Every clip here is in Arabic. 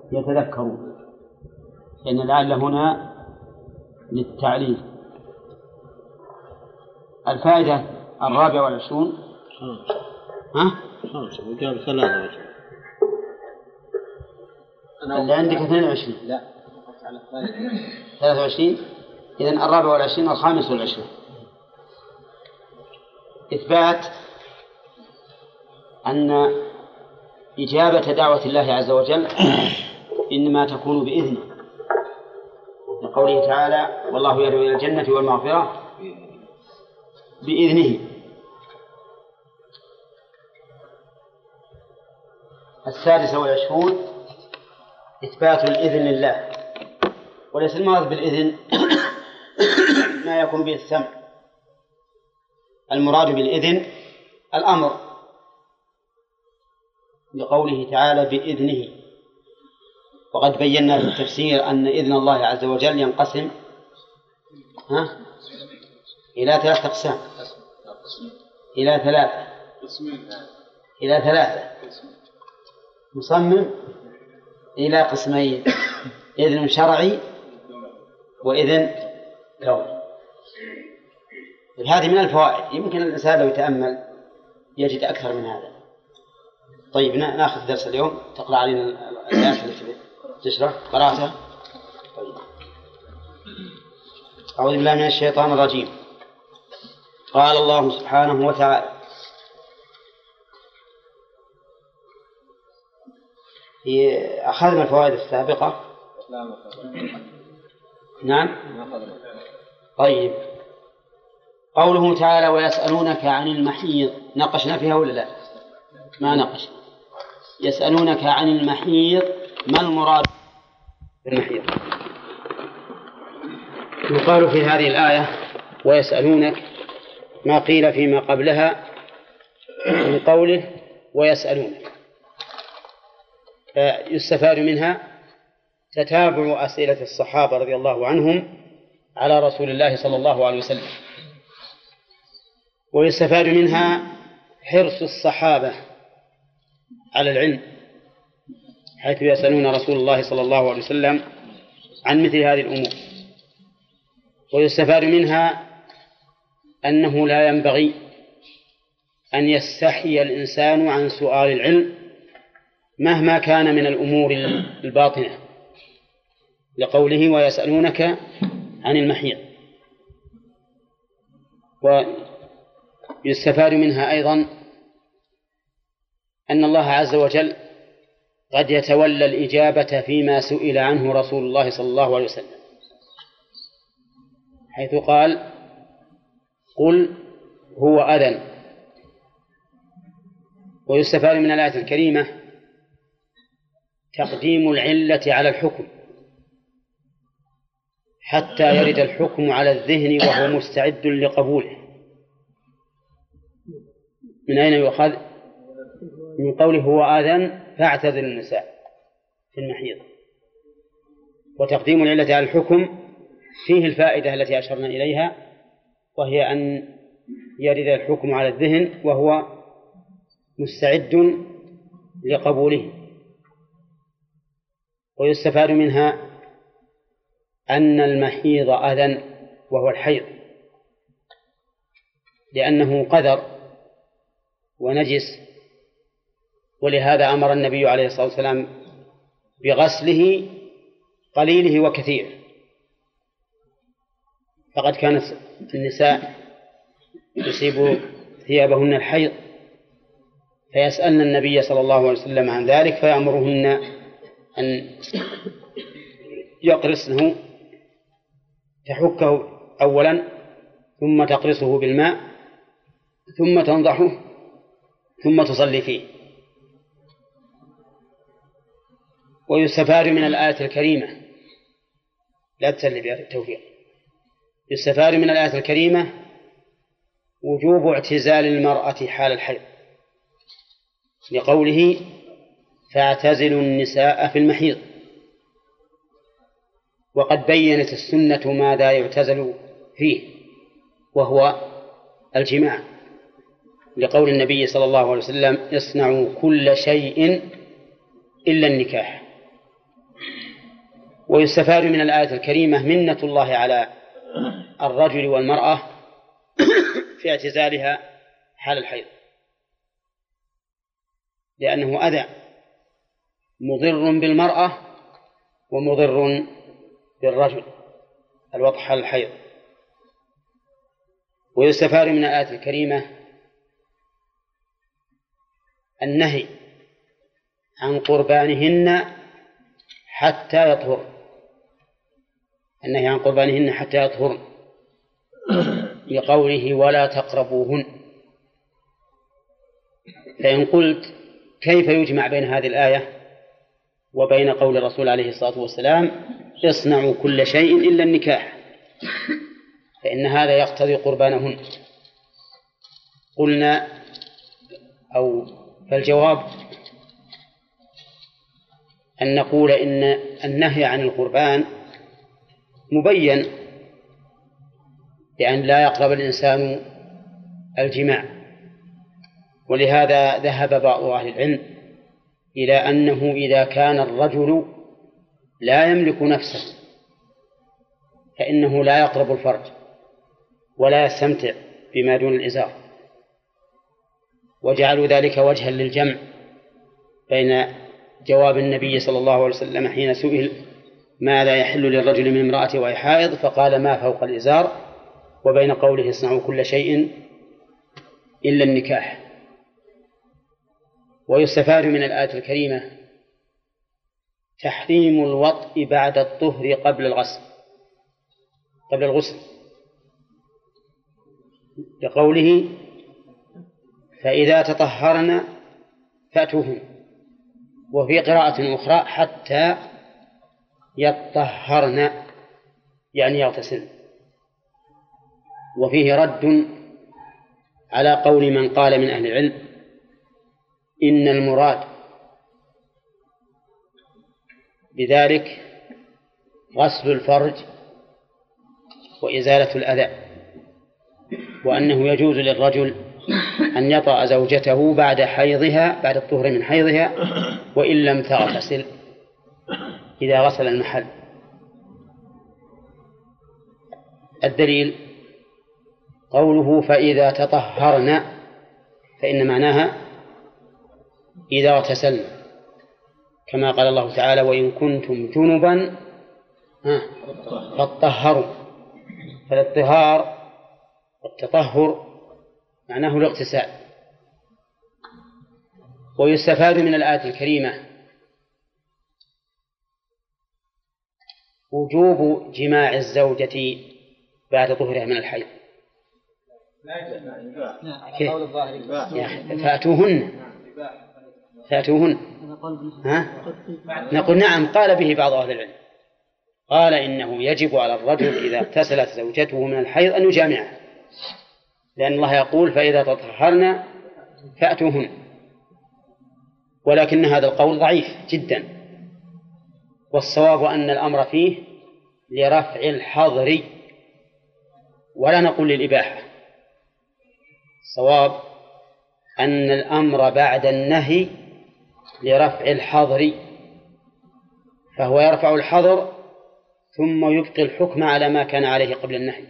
يتذكرون، لأن لعل هنا للتعليل. الفائدة 24. ها؟ 5 وقال 23. اللي عندك 22. لا 23. إذن 24 25. إثبات أن إجابة دعوة الله عز وجل إنما تكون بإذنه، لقوله تعالى: والله يدعو إلى الجنة والمغفرة بإذنه. 26. إثبات الإذن لله، وليس المراد بالإذن ما يكون به السمع، المراد بالإذن الأمر، لقوله تعالى: بإذنه. وقد بينا في التفسير أن إذن الله عز وجل ينقسم إلى 3 أقسام، إلى 3 مصمم إلى قسمين: إذن شرعي وإذن كوني. هذه من الفوائد، يمكن الإنسان لو يتأمل يجد أكثر من هذا. طيب نأخذ درس اليوم، تقرأ علينا الآيات التي تشرح قراءتها. طيب. أعوذ بالله من الشيطان الرجيم. قال الله سبحانه وتعالى: أخذنا الفوائد السابقة. نعم. طيب. قوله تعالى: ويسألونك عن المحيض، ناقشنا فيها ولا لا؟ ما ناقش. يسألونك عن المحيض، ما المراد بالمحيض؟ يقال في هذه الآية ويسألونك ما قيل فيما قبلها من قوله ويسألونك، يستفاد منها تتابع أسئلة الصحابة رضي الله عنهم على رسول الله صلى الله عليه وسلم، ويستفاد منها حرص الصحابة على العلم، حيث يسألون رسول الله صلى الله عليه وسلم عن مثل هذه الأمور. ويستفاد منها أنه لا ينبغي أن يستحي الإنسان عن سؤال العلم مهما كان من الأمور الباطنة، لقوله ويسألونك عن المحيض. ويستفاد منها أيضا أن الله عز وجل قد يتولى الإجابة فيما سئل عنه رسول الله صلى الله عليه وسلم، حيث قال: قل هو أذن. ويستفاد من الآية الكريمة تقديم العلة على الحكم حتى يرد الحكم على الذهن وهو مستعد لقبوله. من أين يؤخذ؟ من قوله هو آذن فاعتزل النساء في المحيض. وتقديم العلة على الحكم فيه الفائدة التي أشرنا إليها، وهي أن يرد الحكم على الذهن وهو مستعد لقبوله. ويستفاد منها أن المحيض أذن وهو الحيض، لأنه قذر ونجس، ولهذا أمر النبي عليه الصلاة والسلام بغسله قليله وكثير. فقد كانت النساء يصيب ثيابهن الحيض فيسألن النبي صلى الله عليه وسلم عن ذلك، فيأمرهن أن يقرصنه، تحكه أولا ثم تقرصه بالماء ثم تنضحه ثم تصلي فيه. ويستفاد من الآية الكريمة، لا تسلي بها التوفيق، يستفاد من الآية الكريمة وجوب اعتزال المرأة حال الحيض، لقوله فاعتزلوا النساء في المحيض. وقد بينت السنة ماذا يعتزل فيه، وهو الجماع، لقول النبي صلى الله عليه وسلم اصنعوا كل شيء إلا النكاح. ويستفاد من الآية الكريمة منة الله على الرجل والمرأة في اعتزالها حال الحيض، لأنه أذى مضر بالمرأة ومضر بالرجل الوضع حال الحيض. ويستفاد من الآية الكريمة النهي عن قربانهن حتى يطهر، النهي عن قربانهن حتى يطهر لقوله ولا تقربوهن. فإن قلت كيف يجمع بين هذه الآية وبين قول الرسول عليه الصلاة والسلام اصنعوا كل شيء إلا النكاح، فإن هذا يقتضي قربانهن؟ قلنا فالجواب أن نقول إن النهي عن القربان مبين بأن لا يقرب الإنسان الجماع، ولهذا ذهب بعض أهل العلم إلى أنه إذا كان الرجل لا يملك نفسه فإنه لا يقرب الفرج ولا يستمتع بما دون الإزار، وجعلوا ذلك وجها للجمع بين جواب النبي صلى الله عليه وسلم حين سئل ماذا يحل للرجل من امرأته وهي حائض فقال ما فوق الإزار، وبين قوله اصنعوا كل شيء إلا النكاح. ويستفاد من الآية الكريمة تحريم الوطء بعد الطهر قبل الغسل لقوله فإذا تطهرن فأتوهن، وفي قراءة أخرى حتى يطهرن يعني يغتسلن. وفيه رد على قول من قال من أهل العلم إن المراد بذلك غسل الفرج وإزالة الأذى، وأنه يجوز للرجل أن يطأ زوجته بعد الطهر من حيضها وإن لم تغتسل إذا غسل المحل. الدليل قوله فإذا تطهرن، فإن معناها إذا اغتسلن، كما قال الله تعالى وإن كنتم جنبا فاطهروا، فالاطهار والتطهر معناه الاغتسال. ويستفاد من الآية الكريمة وجوب جماع الزوجة بعد طهرها من الحيض. فأتوهن نقول نعم، قال به بعض أهل العلم، قال إنه يجب على الرجل إذا اغتسلت زوجته من الحيض أن يجامعها، لأن الله يقول فإذا تطهرن فأتوهن، ولكن هذا القول ضعيف جدا، والصواب أن الأمر فيه لرفع الحظر ولا نقول للإباحة. الصواب أن الأمر بعد النهي لرفع الحظر، فهو يرفع الحظر ثم يبقي الحكم على ما كان عليه قبل النهي.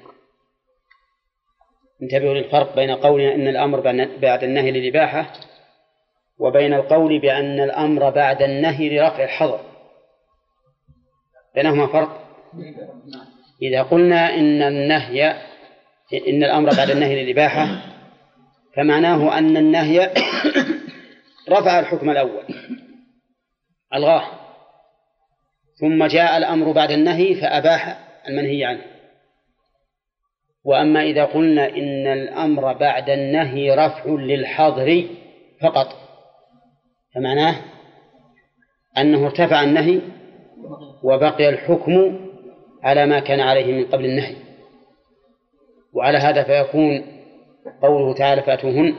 انتبهوا للفرق بين قولنا إن الأمر بعد النهي للإباحة وبين القول بأن الأمر بعد النهي لرفع الحظر، بينهما فرق. إذا قلنا إن الأمر بعد النهي للإباحة فمعناه أن النهي رفع الحكم الأول ألغاه، ثم جاء الأمر بعد النهي فأباح المنهي عنه. وأما إذا قلنا إن الأمر بعد النهي رفع للحظر فقط فمعناه أنه ارتفع النهي وبقي الحكم على ما كان عليه من قبل النهي. وعلى هذا فيكون قوله تعالى فأتوهن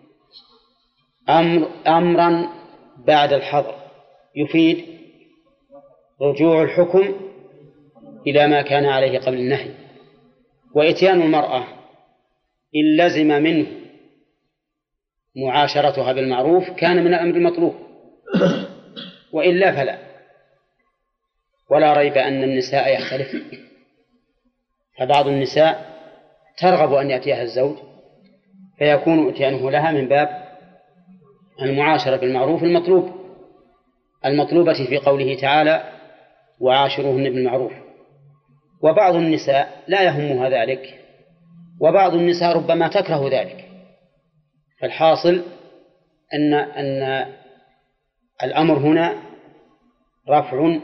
أمرا بعد الحظر يفيد رجوع الحكم إلى ما كان عليه قبل النهي. وإتيان المرأة إن لزم منه معاشرتها بالمعروف كان من الأمر المطلوب، وإلا فلا. ولا ريب أن النساء يختلفن، فبعض النساء ترغب أن يأتيها الزوج فيكون إتيانه لها من باب المعاشرة بالمعروف المطلوبة في قوله تعالى وعاشروهن بالمعروف. وبعض النساء لا يهمها ذلك، وبعض النساء ربما تكره ذلك. فالحاصل أن الأمر هنا رفع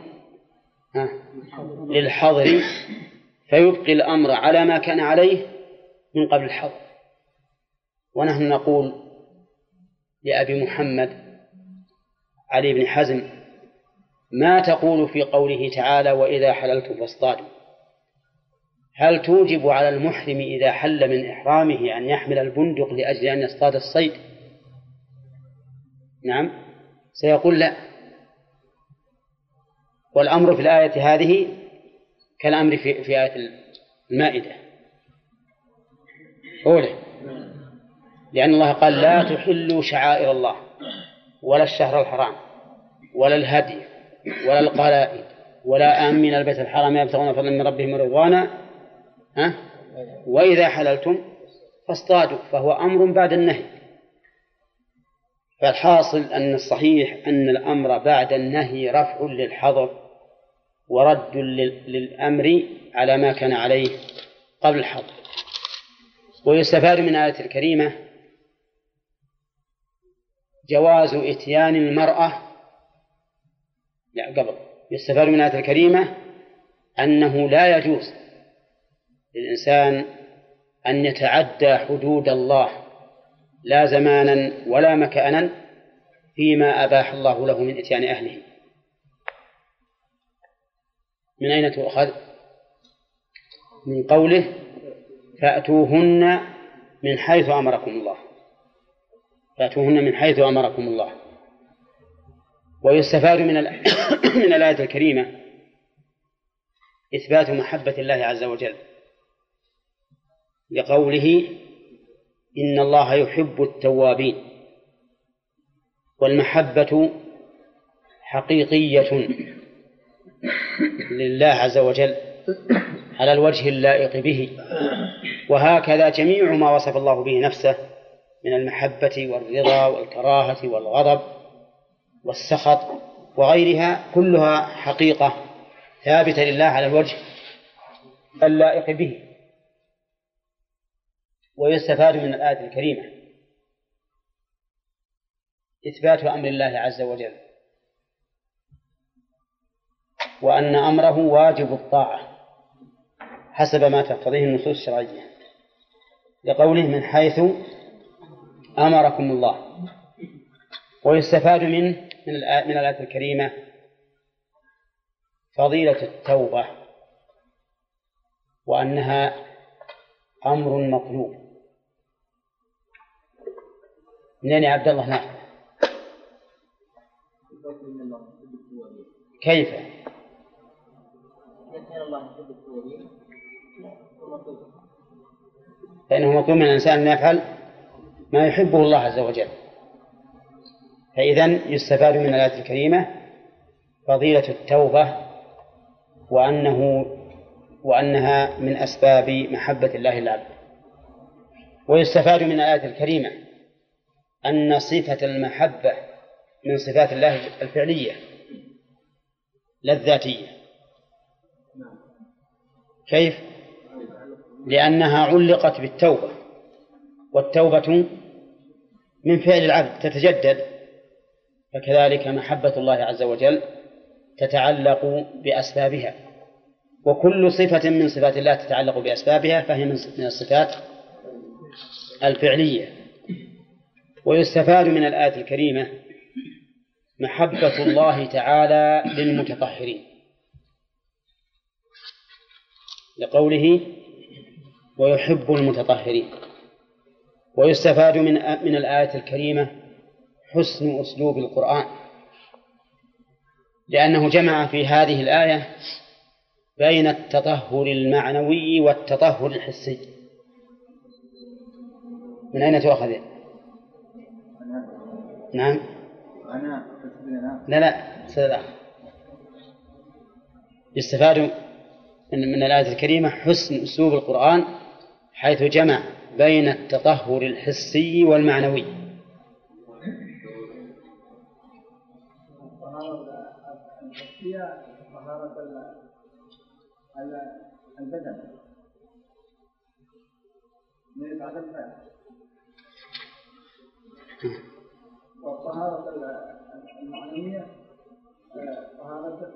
للحظر، فيبقي الأمر على ما كان عليه من قبل الحظر. ونحن نقول لأبي محمد علي بن حزم: ما تقول في قوله تعالى وإذا حللتم فاصطادوا؟ هل توجب على المحرم إذا حل من إحرامه أن يحمل البندق لأجل أن يصطاد الصيد؟ نعم، سيقول لا. والأمر في الآية هذه كالأمر في آية المائدة أولى، لأن الله قال لا تحلوا شعائر الله ولا الشهر الحرام ولا الهدي ولا القلائد ولا آمين البيت الحرام يبتغون فضلا من ربهم ورضوانا وإذا حللتم فاصطادوا، فهو أمر بعد النهي. فالحاصل أن الصحيح أن الأمر بعد النهي رفع للحظر ورد للأمر على ما كان عليه قبل الحظر. ويستفاد من الآية الكريمة جواز إتيان المرأة يستفاد من الآية الكريمة أنه لا يجوز للإنسان أن يتعدى حدود الله لا زمانا ولا مكانا فيما أباح الله له من إتيان أهله. من أين تؤخذ؟ من قوله فأتوهن من حيث أمركم الله، فأتوهن من حيث أمركم الله. ويستفاد من الآية الكريمة إثبات محبة الله عز وجل لقوله إن الله يحب التوابين، والمحبة حقيقية لله عز وجل على الوجه اللائق به. وهكذا جميع ما وصف الله به نفسه من المحبة والرضا والكراهة والغضب والسخط وغيرها كلها حقيقة ثابتة لله على الوجه اللائق به. ويستفاد من الآية الكريمة إثبات أمر الله عز وجل، وأن أمره واجب الطاعة حسب ما تقتضيه النصوص الشرعية، لقوله من حيث أمركم الله. ويستفاد من الآية الكريمة فضيلة التوبة، وأنها أمر مطلوب. منين يا عبد الله؟ نعم. كيف؟ فإنه مطلوب من الإنسان أن يفعل ما يحبه الله عز وجل. فإذن يستفاد من الآية الكريمة فضيلة التوبة وأنها من أسباب محبة الله العبد. ويستفاد من الآية الكريمة أن صفة المحبة من صفات الله الفعلية لا الذاتية. كيف؟ لأنها علقت بالتوبة، والتوبة من فعل العبد تتجدد، فكذلك محبة الله عز وجل تتعلق بأسبابها، وكل صفة من صفات الله تتعلق بأسبابها فهي من الصفات الفعلية. ويستفاد من الآية الكريمة محبة الله تعالى للمتطهرين، لقوله ويحب المتطهرين. ويستفاد من الآية الكريمة حسن أسلوب القرآن، لأنه جمع في هذه الآية بين التطهر المعنوي والتطهر الحسي. من أين تؤخذ؟ نعم. لا سلام. يستفاد من الآية الكريمة حسن أسلوب القرآن حيث جمع بين التطهر الحسي والمعنوي. البدن من بعد الفعل، والطهارة المعنوية طهارة.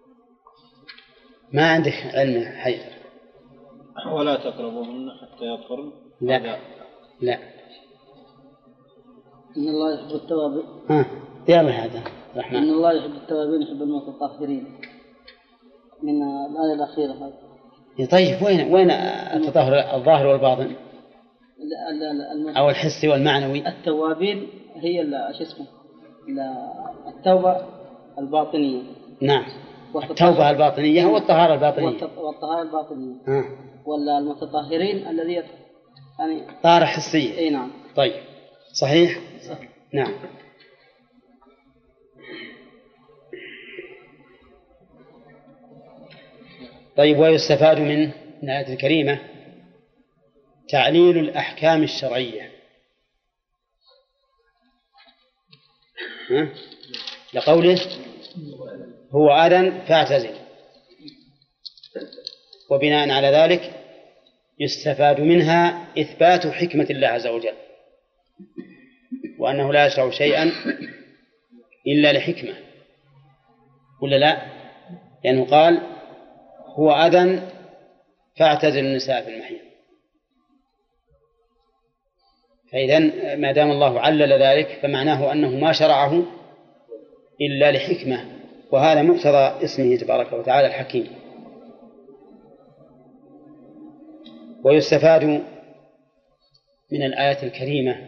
ما عندك علم حيث ولا تقربوهن حتى يطهرن. لا لا. إن الله يحب التوابين. يلا هذا رحمن. إن الله يحب التوابين يحب المتطهرين، من الآية الأخيرة هذه. طيب وين التطهر الظاهر والباطن أو الحسي والمعنوي؟ التوابين هي شو اسمه التوبة الباطنية. نعم، التوبة الباطنية هو الطهارة الباطنية. والطهارة الباطنية. ولا المتطهرين الذي يعني طهارة حسية. أي نعم. طيب صحيح. نعم. طيب ويستفاد من الآية الكريمة تعليل الأحكام الشرعية لقوله هو أذى فاعتزل. وبناء على ذلك يستفاد منها إثبات حكمة الله عز وجل، وأنه لا يشرع شيئا إلا لحكمة، ولا لا؟ لأنه قال هو أذى فاعتزل النساء في المحيض. فإذن ما دام الله علل ذلك فمعناه أنه ما شرعه إلا لحكمة، وهذا مقتضى اسمه تبارك وتعالى الحكيم. ويستفاد من الآية الكريمة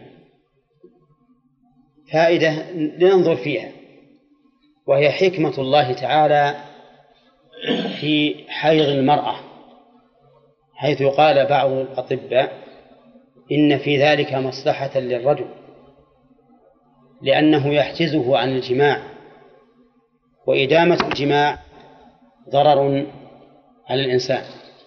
فائدة لننظر فيها، وهي حكمة الله تعالى في حيض المرأة، حيث قال بعض الأطباء إن في ذلك مصلحة للرجل لأنه يحجزه عن الجماع، وإدامة الجماع ضرر على الإنسان.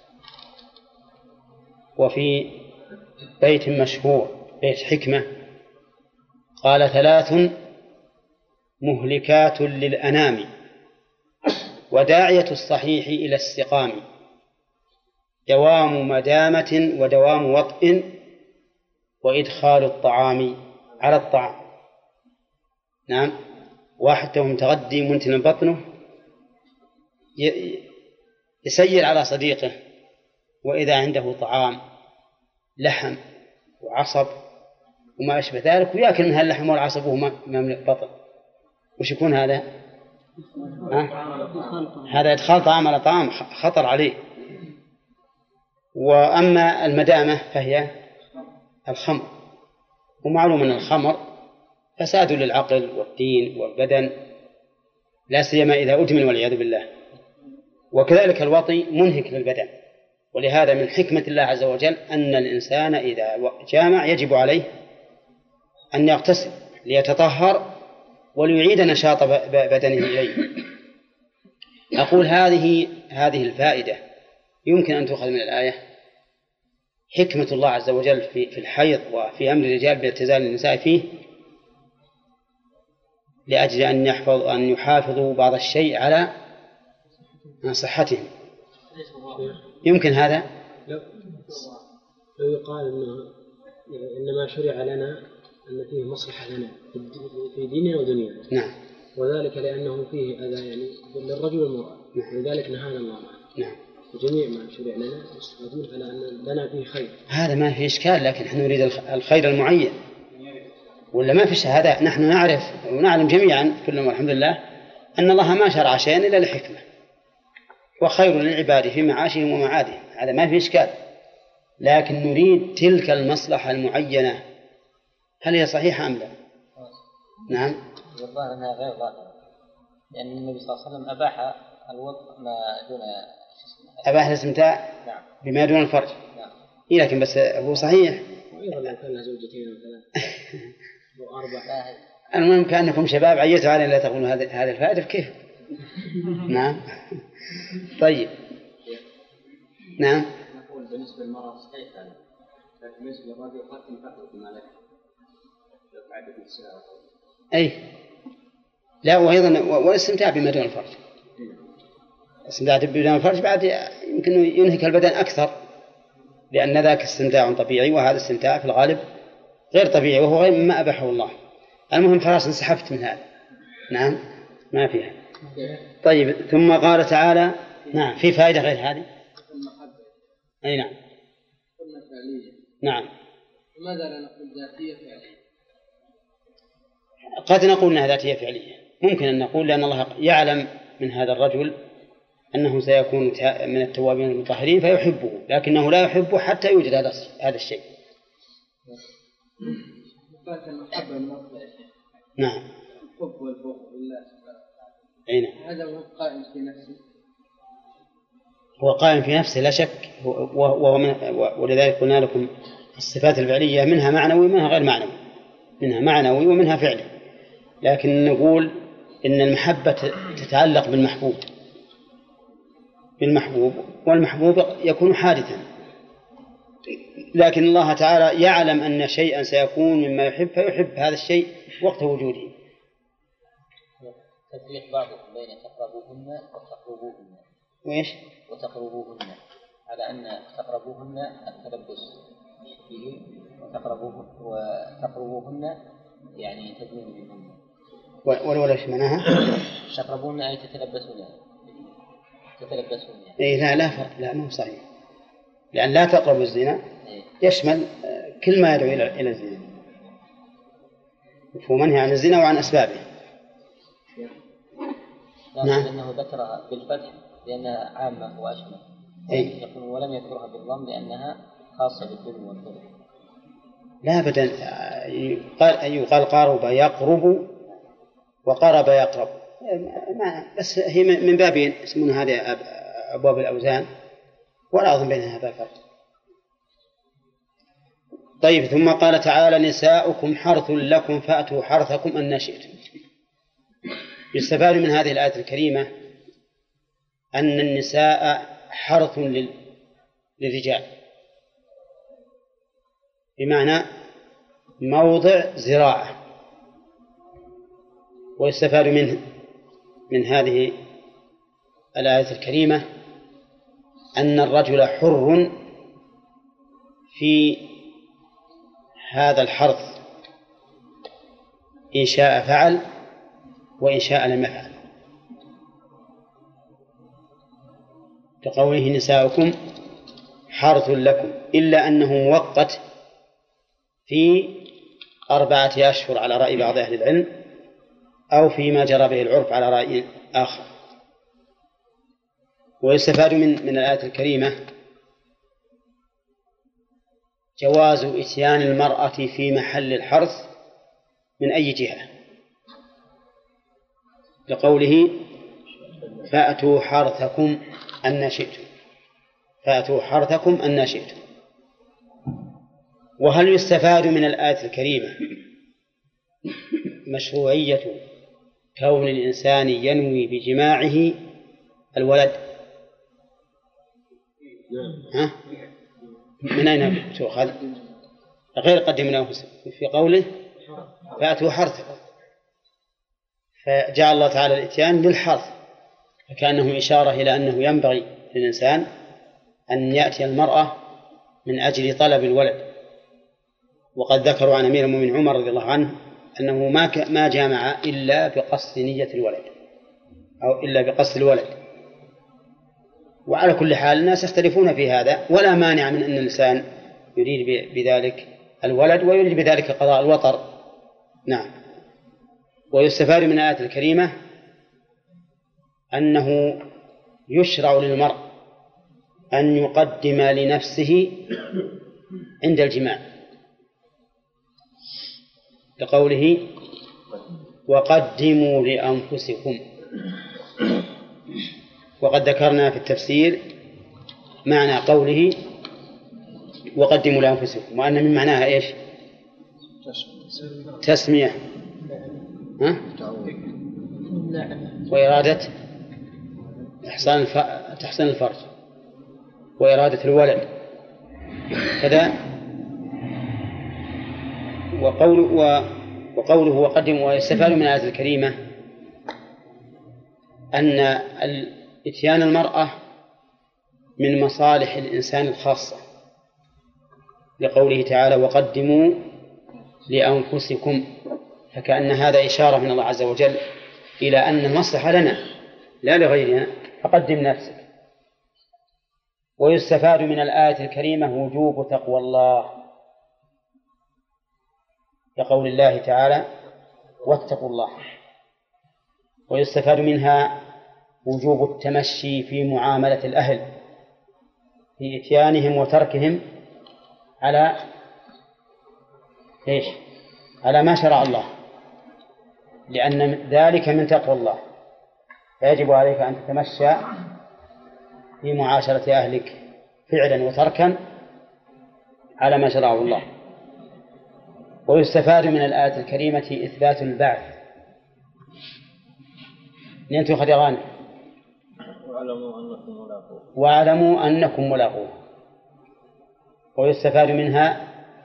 وفي بيت مشهور بيت حكمة قال 3 مهلكات للأنام وداعية الصحيح إلى السقام، دوام مدامة ودوام وطء وإدخال الطعام على الطعام. نعم، واحد متغدي منتن بطنه يسير على صديقه وإذا عنده طعام لحم وعصب وما أشبه ذلك ويأكل من هاللحم والعصب وهو مملئ بطن، وش يكون هذا؟ هذا إدخال طعام على طعام، خطر عليه. وأما المدامة فهي الخمر، ومعلوم أن الخمر فساد للعقل والدين والبدن، لا سيما إذا أدمن والعياذ بالله. وكذلك الوطي منهك للبدن، ولهذا من حكمة الله عز وجل أن الإنسان إذا جامع يجب عليه أن يغتسل ليتطهر وليعيد نشاط بدنه إليه. أقول هذه الفائدة يمكن أن تؤخذ من الآية حكمة الله عز وجل في الحيض وفي أمر الرجال باعتزال النساء فيه لأجل أن يحافظوا بعض الشيء على صحتهم. يمكن هذا لو يقال إنما شرع لنا أن فيه مصلحة لنا في ديننا ودنيانا. نعم. وذلك لأنه فيه أذى يعني للرجل والمرأة. نعم. ولذلك نهانا الله عنه. نعم. وجميع ما شرع لنا يستفادون على أن لنا فيه خير. هذا ما في إشكال، لكن نحن نريد الخير المعين، ولا ما في شهادة. نحن نعرف ونعلم جميعا كلنا والحمد لله أن الله ما شرع شيئا إلا لحكمة، وخير للعباد في معاشهم ومعادهم، هذا ما في إشكال. لكن نريد تلك المصلحة المعينة هل هي صحيحة أم لا؟ نعم. والله أنها غير ظاهرة، لأن النبي صلى الله عليه وسلم أباح الوطء ما دون أباح الاستمتاع بما دون الفرج. نعم. إيه لكن بس هو صحيح. وأيضا لو كان له زوجتين وثلاث وأربع. المهم كأنكم شباب عيتوا علينا لا تقولوا هذه الفائدة كيف؟ نعم. طيب. نعم. نقول بالنسبة للمرأة صحيح هذا، لكن بالنسبة للرجل قد تنفقد بما له لو تعدد النساء. أي لا، وأيضا والاستمتاع بما دون الفرج. الاستمتاع بدون الفرج بعد يمكن ينهك البدن أكثر، لأن ذاك استمتاع طبيعي وهذا استمتاع في الغالب غير طبيعي وهو غير مما أباحه الله. المهم خلاص انسحبت من هذا. نعم ما فيها. طيب ثم قال تعالى نعم في فائدة غير هذه. أي نعم. قلنا فعلية. نعم. لماذا لا نقول ذاتية فعلية؟ قد نقول أنها ذاتية فعلية، ممكن أن نقول لأن الله يعلم من هذا الرجل أنه سيكون من التوابين المطهرين فيحبه، لكنه لا يحبه حتى يوجد هذا الشيء. المحبة المطلقة. نعم. الحب والبغض لله سبحانه وتعالى. أي نعم. هذا هو قائم في نفسه. هو قائم في نفسه لا شك، ولذلك قلنا لكم الصفات الفعلية منها معنوي ومنها غير معنوي، منها معنوي ومنها فعلي، لكن نقول إن المحبة تتعلق بالمحبوب والمحبوب يكون حادثا، لكن الله تعالى يعلم أن شيئا سيكون مما يحب فيحب هذا الشيء وقت وجوده. تفريق بعضهم بين تقربوهن وتقربوهن. وإيش؟ وتقربوهن، على أن تقربوهن التلبس به، وتقربوهن يعني تدنين منهن. ولا إيش معناها؟ تقربوهن أي تتلبسون. إيه لا فرق، لا مو صحيح، لأن لا تقربوا الزنا يشمل كل ما يدعو إلى الزنا، هو منهي عن الزنا وعن أسبابه. نعم. لأنه ذكرها بالفتح لأنها عامة وأشمل، يقول ولم يذكرها بالضم لأنها خاصة بالظلم والظلم. لا أبدا، يقال قارب يقرب وقرب يقرب، بس هي من بابين اسمها هذه أبواب الأوزان، ولا أظن بينها هذا الفرق. طيب ثم قال تعالى نساؤكم حرث لكم فأتوا حرثكم أن شئتم. يستفاد من هذه الآية الكريمة أن النساء حرث للرجال، بمعنى موضع زراعة. ويستفاد من هذه الآية الكريمة أن الرجل حر في هذا الحرث، إن شاء فعل وإن شاء لم يفعل، كقوله نساؤكم حرث لكم، إلا أنه مؤقت في 4 أشهر على رأي بعض أهل العلم، أو فيما جرى به العرف على رأي آخر. ويستفاد من الآية الكريمة جواز إتيان المرأة في محل الحرث من أي جهة، لقوله فأتوا حرثكم أن شئتم، فأتوا حرثكم أن شئتم. وهل يستفاد من الآية الكريمة مشروعية كون الإنسان ينوي بجماعه الولد؟ ها؟ من أين تؤخذ؟ غير قدموا أنفسكم في قوله فأتوا حرثكم، فجعل الله تعالى الإتيان للحرث، فكأنه إشارة إلى أنه ينبغي للإنسان أن يأتي المرأة من أجل طلب الولد. وقد ذكروا عن أمير المؤمنين عمر رضي الله عنه أنه ما جامع إلا بقصد نية الولد أو إلا بقصد الولد. وعلى كل حال الناس يختلفون في هذا، ولا مانع من أن الإنسان يريد بذلك الولد ويريد بذلك قضاء الوطر. نعم. ويستفاد من الآية الكريمة أنه يشرع للمرء أن يقدم لنفسه عند الجماع، لقوله وقدموا لأنفسكم. وقد ذكرنا في التفسير معنى قوله وقدموا لأنفسكم، وأن من معناها إيش؟ تسمية وإرادة تحصين الفرج وإرادة الولد كذا. وقوله وقدم. ويستفاد من الآية الكريمة أن إتيان المرأة من مصالح الإنسان الخاصة، لقوله تعالى وقدموا لأنفسكم، فكأن هذا إشارة من الله عز وجل إلى أن المصلحة لنا لا لغيرنا، فقدم نفسك. ويستفاد من الآية الكريمة وجوب تقوى الله، لقول الله تعالى واتقوا الله. ويستفاد منها وجوب التمشي في معاملة الأهل في إتيانهم وتركهم على على ما شرع الله، لأن ذلك من تقوى الله، فيجب عليك أن تتمشى في معاشرة أهلك فعلا وتركا على ما شرعه الله. ويستفاد من الآية الكريمة إثبات البعث. ننتهي خديغان واعلموا أنكم ملاقوه. ويستفاد منها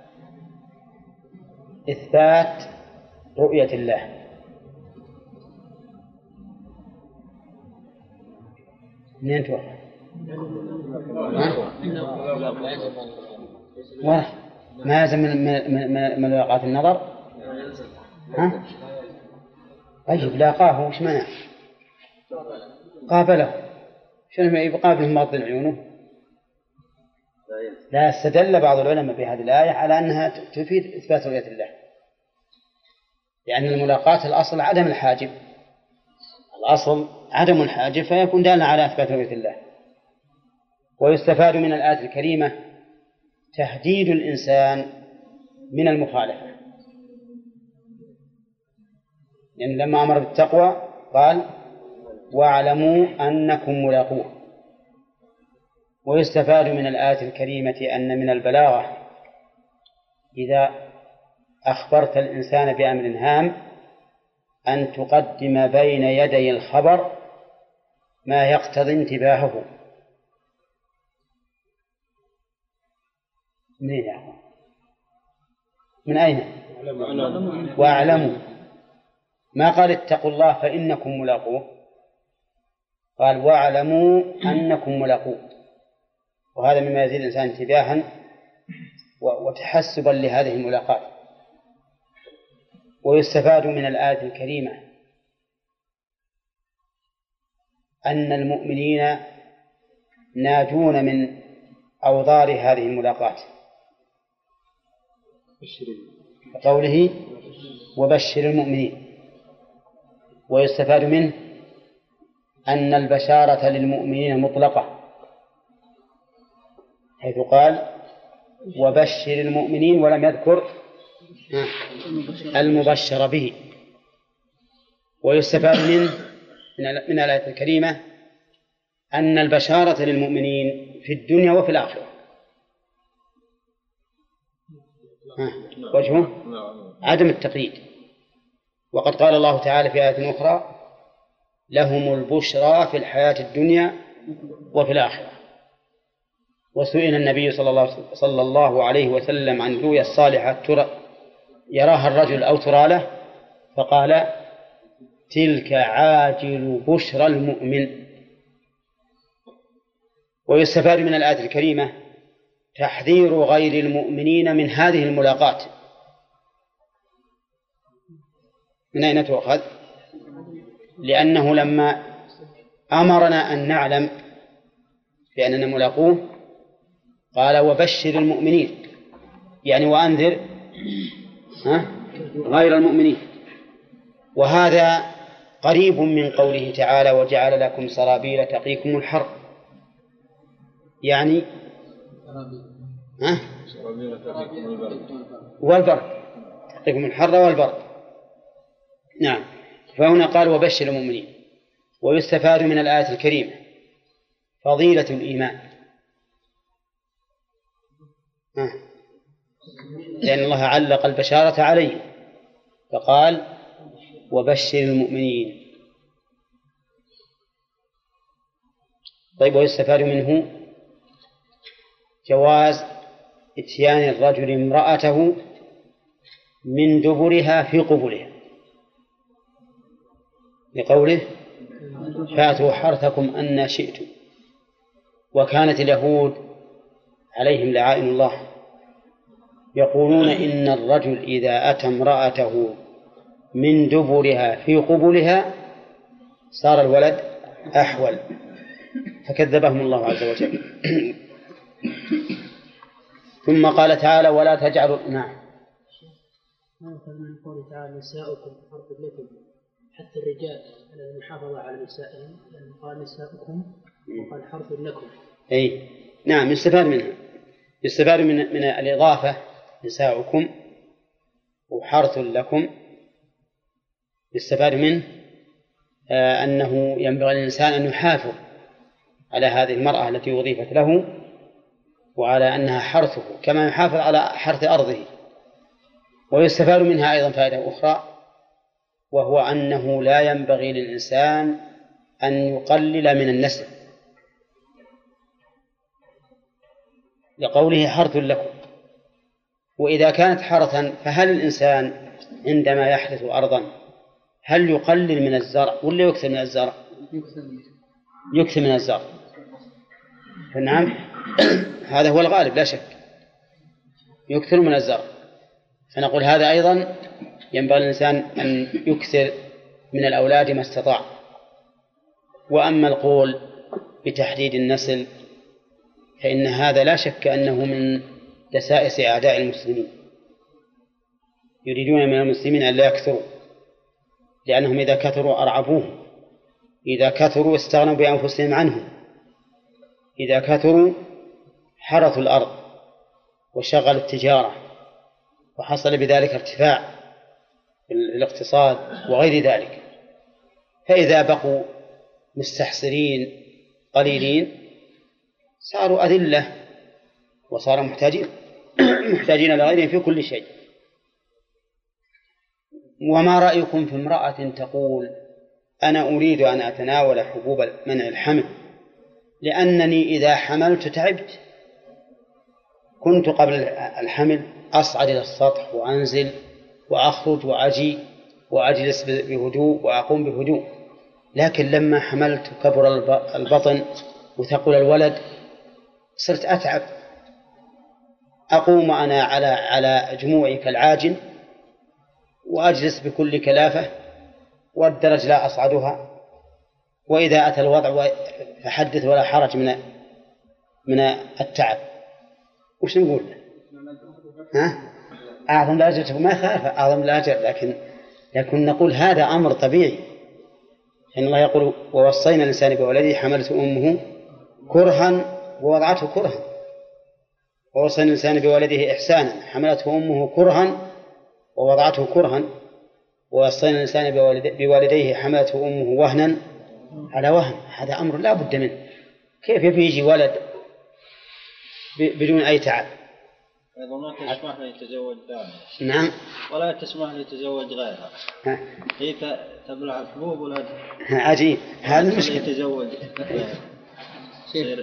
إثبات رؤية الله. ننتهي ما يلزم من ملاقاة النظر. طيب لاقاه وش منع؟ قابله، شنو يقابله مغض عيونه؟ لا، استدل بعض العلماء بهذه الآية على أنها تفيد إثبات رؤية الله، لأن الملاقاة الأصل عدم الحاجب، الأصل عدم الحاجب، فيكون دالا على إثبات رؤية الله. ويستفاد من الآية الكريمة تهديد الإنسان من المخالفة، لأن لما أمر بالتقوى قال واعلموا أنكم ملاقوه. ويستفاد من الآية الكريمة أن من البلاغة إذا أخبرت الإنسان بأمر هام أن تقدم بين يدي الخبر ما يقتضي انتباهه. منين يا أخوان؟ من أين؟ واعلموا، ما قال اتقوا الله فإنكم ملاقوه، قال واعلموا أنكم ملاقوه، وهذا مما يزيد الإنسان انتباها وتحسبا لهذه الملاقات. ويستفاد من الآية الكريمة أن المؤمنين ناجون من أوضار هذه الملاقات، قوله وبشر المؤمنين. ويستفاد منه أن البشارة للمؤمنين مطلقة، حيث قال وبشر المؤمنين ولم يذكر المبشر به. ويستفاد منه من الآية الكريمة أن البشارة للمؤمنين في الدنيا وفي الآخرة. وجهه عدم التقييد، وقد قال الله تعالى في آية أخرى لهم البشرى في الحياة الدنيا وفي الآخرة. وسئل النبي صلى الله عليه وسلم عن الرؤيا الصالحة يراها الرجل أو ترى له، فقال تلك عاجل بشرى المؤمن. ويستفاد من الآية الكريمة تحذير غير المؤمنين من هذه الملاقات. من أين تؤخذ؟ لأنه لما أمرنا أن نعلم بأننا ملاقوه قال وبشر المؤمنين، يعني وأنذر غير المؤمنين. وهذا قريب من قوله تعالى وجعل لكم سرابيل تقيكم الحر، يعني والبرد، تقيكم الحر والبرد. نعم، فهنا قال وبشر المؤمنين. ويستفاد من الآية الكريمة فضيلة الإيمان، لأن الله علق البشارة عليه فقال وبشر المؤمنين. طيب، ويستفاد منه جواز إتيان الرجل امرأته من دبرها في قبلها، لقوله فاتوا حرثكم أن شئتم. وكانت اليهود عليهم لعائن الله يقولون إن الرجل إذا أتى امرأته من دبرها في قبلها صار الولد أحول، فكذبهم الله عز وجل. ثم قال تعالى ولا تجعلوا. نعم. من قوله تعالى نساؤكم حرث لكم، حتى الرجال على المحافظة على نسائهم، يعني قال نساؤكم وقال حرث لكم. أي نعم، يستفاد منها، يستفاد من الإضافة نساؤكم وحرث لكم، يستفاد منه أنه ينبغي للإنسان أن يحافظ على هذه المرأة التي أضيفت له وعلى أنها حرثه كما يحافظ على حرث أرضه. ويستفاد منها أيضا فائدة أخرى، وهو أنه لا ينبغي للإنسان أن يقلل من النسل، لقوله حرث لكم. وإذا كانت حرثا فهل الإنسان عندما يحرث أرضا هل يقلل من الزرع ولا يكثر من الزرع؟ يكثر من الزرع. فنعم هذا هو الغالب لا شك، يكثر من الزرع. فنقول هذا أيضا ينبغي الإنسان أن يكثر من الأولاد ما استطاع. وأما القول بتحديد النسل فإن هذا لا شك أنه من دسائس أعداء المسلمين، يريدون من المسلمين أن لا يكثروا، لأنهم إذا كثروا أرعبوهم، إذا كثروا استغنوا بأنفسهم عنهم، إذا كثروا حرثوا الأرض وشغلوا التجارة وحصل بذلك ارتفاع في الاقتصاد وغير ذلك. فإذا بقوا مستحسرين قليلين صاروا أذلة وصاروا محتاجين لغيرهم في كل شيء. وما رأيكم في امرأة تقول أنا أريد أن أتناول حبوب منع الحمل لأنني إذا حملت تعبت، كنت قبل الحمل أصعد إلى السطح وأنزل وأخرج وأجي وأجلس بهدوء وأقوم بهدوء، لكن لما حملت كبر البطن وثقل الولد صرت أتعب، أقوم أنا على جموعي كالعاجن وأجلس بكل كلافة والدرج لا أصعدها، وإذا أتى الوضع فحدث ولا حرج من التعب. وش نقول؟ أعظم الأجر ما خالف أعظم الأجر، لكن نقول هذا أمر طبيعي. إن الله يقول ووصينا الإنسان بولده حملته أمه كرها ووضعته كرها، ووصينا الإنسان بولده إحسانا حملته أمه كرها ووضعته كرها، ووصينا الإنسان بوالديه حملته أمه وهنا على وهن. هذا أمر لا بد منه. كيف يجي ولد بدون أي تعب؟ أيضا ما تسمح له يتزوج ثاني. نعم. ولا تسمح له يتزوج غيرها. هي تبلع حبوب ولا عجيب هذا المشكلة. يتزوج شيخ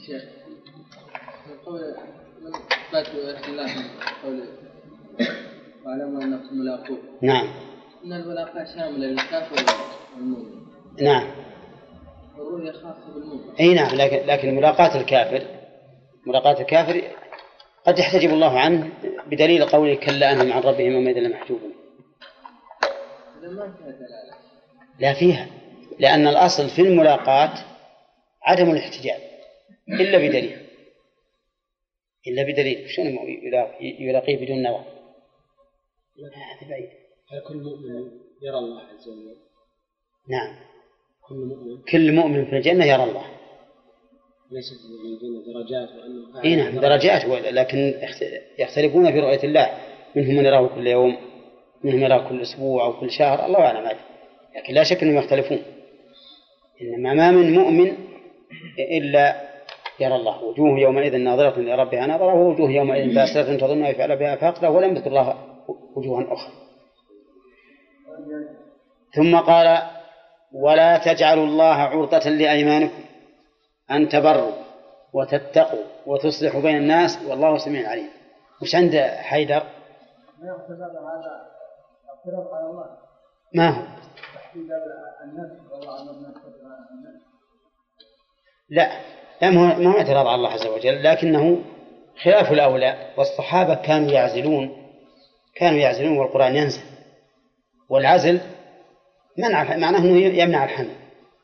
قول إثبات الله قوله واعلموا أنكم ملاقوه. نعم. إن الملاقاة شاملة للكافر والمؤمن. نعم. والرؤية خاصة بالمؤمن. أي نعم، لكن ملاقاة الكافر قد يحتجب الله عنه بدليل قوله كلا أنهم عن ربهم يومئذ لمحجوبون. لا فيها، لأن الأصل في الملاقاة عدم الاحتجاب إلا بدليل شنو يلاقيه بدون نظر؟ هذا بعيد. كل مؤمن يرى الله عز وجل. نعم، كل مؤمن كل مؤمن في الجنة يرى الله. ليست من درجات وأنه إيه نعم درجات، لكن يختلفون في رؤية الله، منهم من يراه كل يوم، منهم يراه كل أسبوع أو كل شهر، الله أعلم هذا. لكن لا شك أنهم يختلفون. إنما ما من مؤمن إلا يرى الله. وجوه يومئذ ناظرة لربها ناظرة، ووجوه يومئذ باسرة تظن أن يفعل بها فاقرة، ولم يذكر الله وجوها أخرى. ثم قال ولا تجعلوا الله عرضة لأيمانكم. أن تبروا وتتقوا وتصلحوا بين الناس والله سميع عليم. وش عند حيدر؟ ما يعتبر هذا اعتراض على الله؟ ما هو؟ تحديد النفس والله أمرنا النفس. لا ما هو اعتراض على الله عز وجل، لكنه خلاف الأولى. والصحابة كانوا يعزلون والقرآن ينزل، والعزل معناه أنه يمنع الحمل.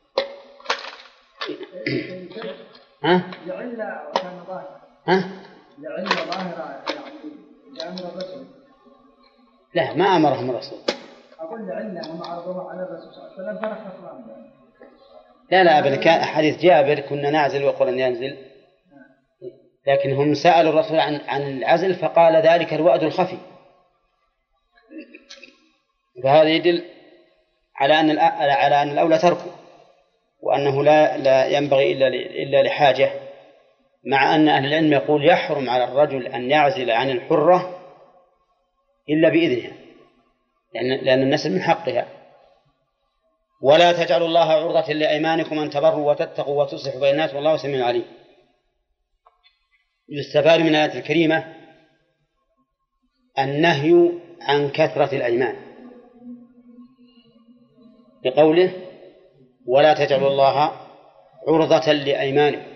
ها؟ لعلة وكان ظاهرة. ها؟ لعلة ظاهرة يعني لأمر الرسول. لا ما أمرهم الرسول. أقول لعلة هم عرضوها على الرسول صلى الله عليه وسلم ترك القرآن. لا أبدا، كان حديث جابر كنا نعزل والقرآن ينزل، لكن هم سألوا الرسول عن العزل فقال ذلك الوأد الخفي. فهذا يدل على أن الأولى تركه، وأنه لا ينبغي إلا لحاجة، مع أن أهل العلم يقول يحرم على الرجل أن يعزل عن الحرة إلا بإذنها، لأن النسل من حقها. ولا تجعلوا الله عرضة لأيمانكم أن تبروا وتتقوا وتصلحوا بين الناس والله سميع عليم. يستفاد من الآية الكريمة النهي عن كثرة الأيمان بقوله ولا تجعلوا الله عرضة لأيمانكم،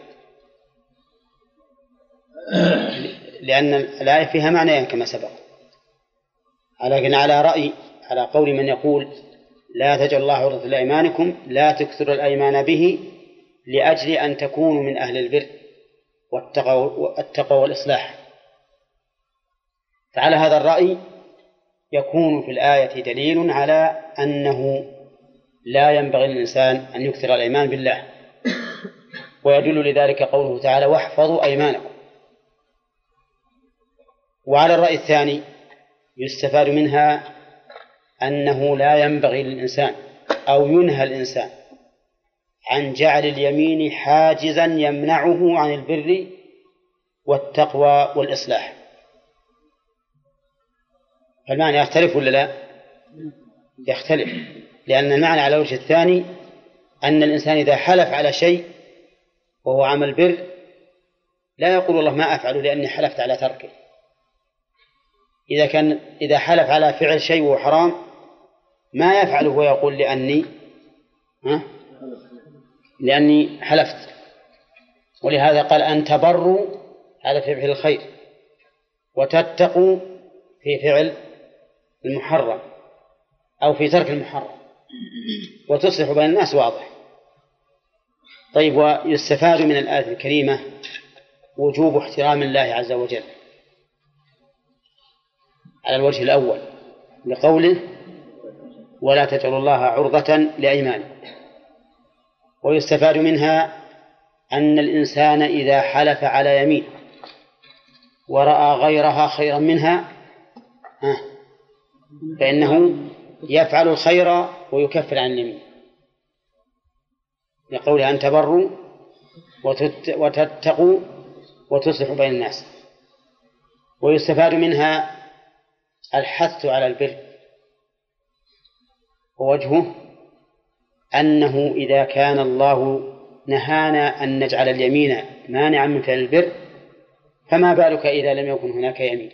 لأن الآية فيها معنيين كما سبق، لكن على قول من يقول لا تجعلوا الله عرضة لأيمانكم لا تكثروا الأيمان به لأجل أن تكونوا من أهل البر والتقوى والإصلاح. فعلى هذا الرأي يكون في الآية دليل على أنه لا ينبغي للإنسان أن يكثر الأيمان بالله، ويدل لذلك قوله تعالى واحفظوا أيمانكم. وعلى الرأي الثاني يستفاد منها أنه لا ينبغي للإنسان أو ينهى الإنسان عن جعل اليمين حاجزا يمنعه عن البر والتقوى والإصلاح. فالمعنى يختلف ولا لا؟ يختلف، لأن المعنى على الوجه الثاني أن الإنسان إذا حلف على شيء وهو عمل بر لا يقول والله ما أفعله لأني حلفت على تركه. إذا حلف على فعل شيء وهو حرام ما يفعله ويقول لأني حلفت. ولهذا قال أن تبروا هذا في فعل الخير، وتتقوا في فعل المحرم أو في ترك المحرم، وتصلحوا بين الناس واضح. طيب، ويستفاد من الآية الكريمة وجوب احترام الله عز وجل على الوجه الأول لقوله ولا تجعلوا الله عرضة لأيمانكم. ويستفاد منها أن الإنسان إذا حلف على يمين ورأى غيرها خيرا منها فإنه يفعل الخير ويكفر عن اليمين، لقوله أن تبروا وتتقوا وتصلحوا بين الناس. ويستفاد منها الحث على البر، ووجهه أنه إذا كان الله نهانا أن نجعل اليمين مانعا من فعل البر فما بالك إذا لم يكن هناك يمين.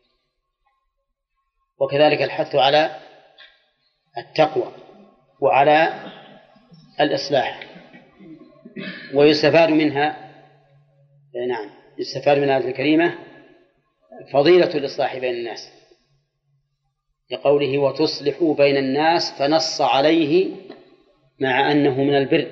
وكذلك الحث على التقوى وعلى الإصلاح. ويستفاد منها يستفاد من هذه الكلمة فضيلة الإصلاح بين الناس، لقوله وتصلحوا بين الناس، فنص عليه مع أنه من البر.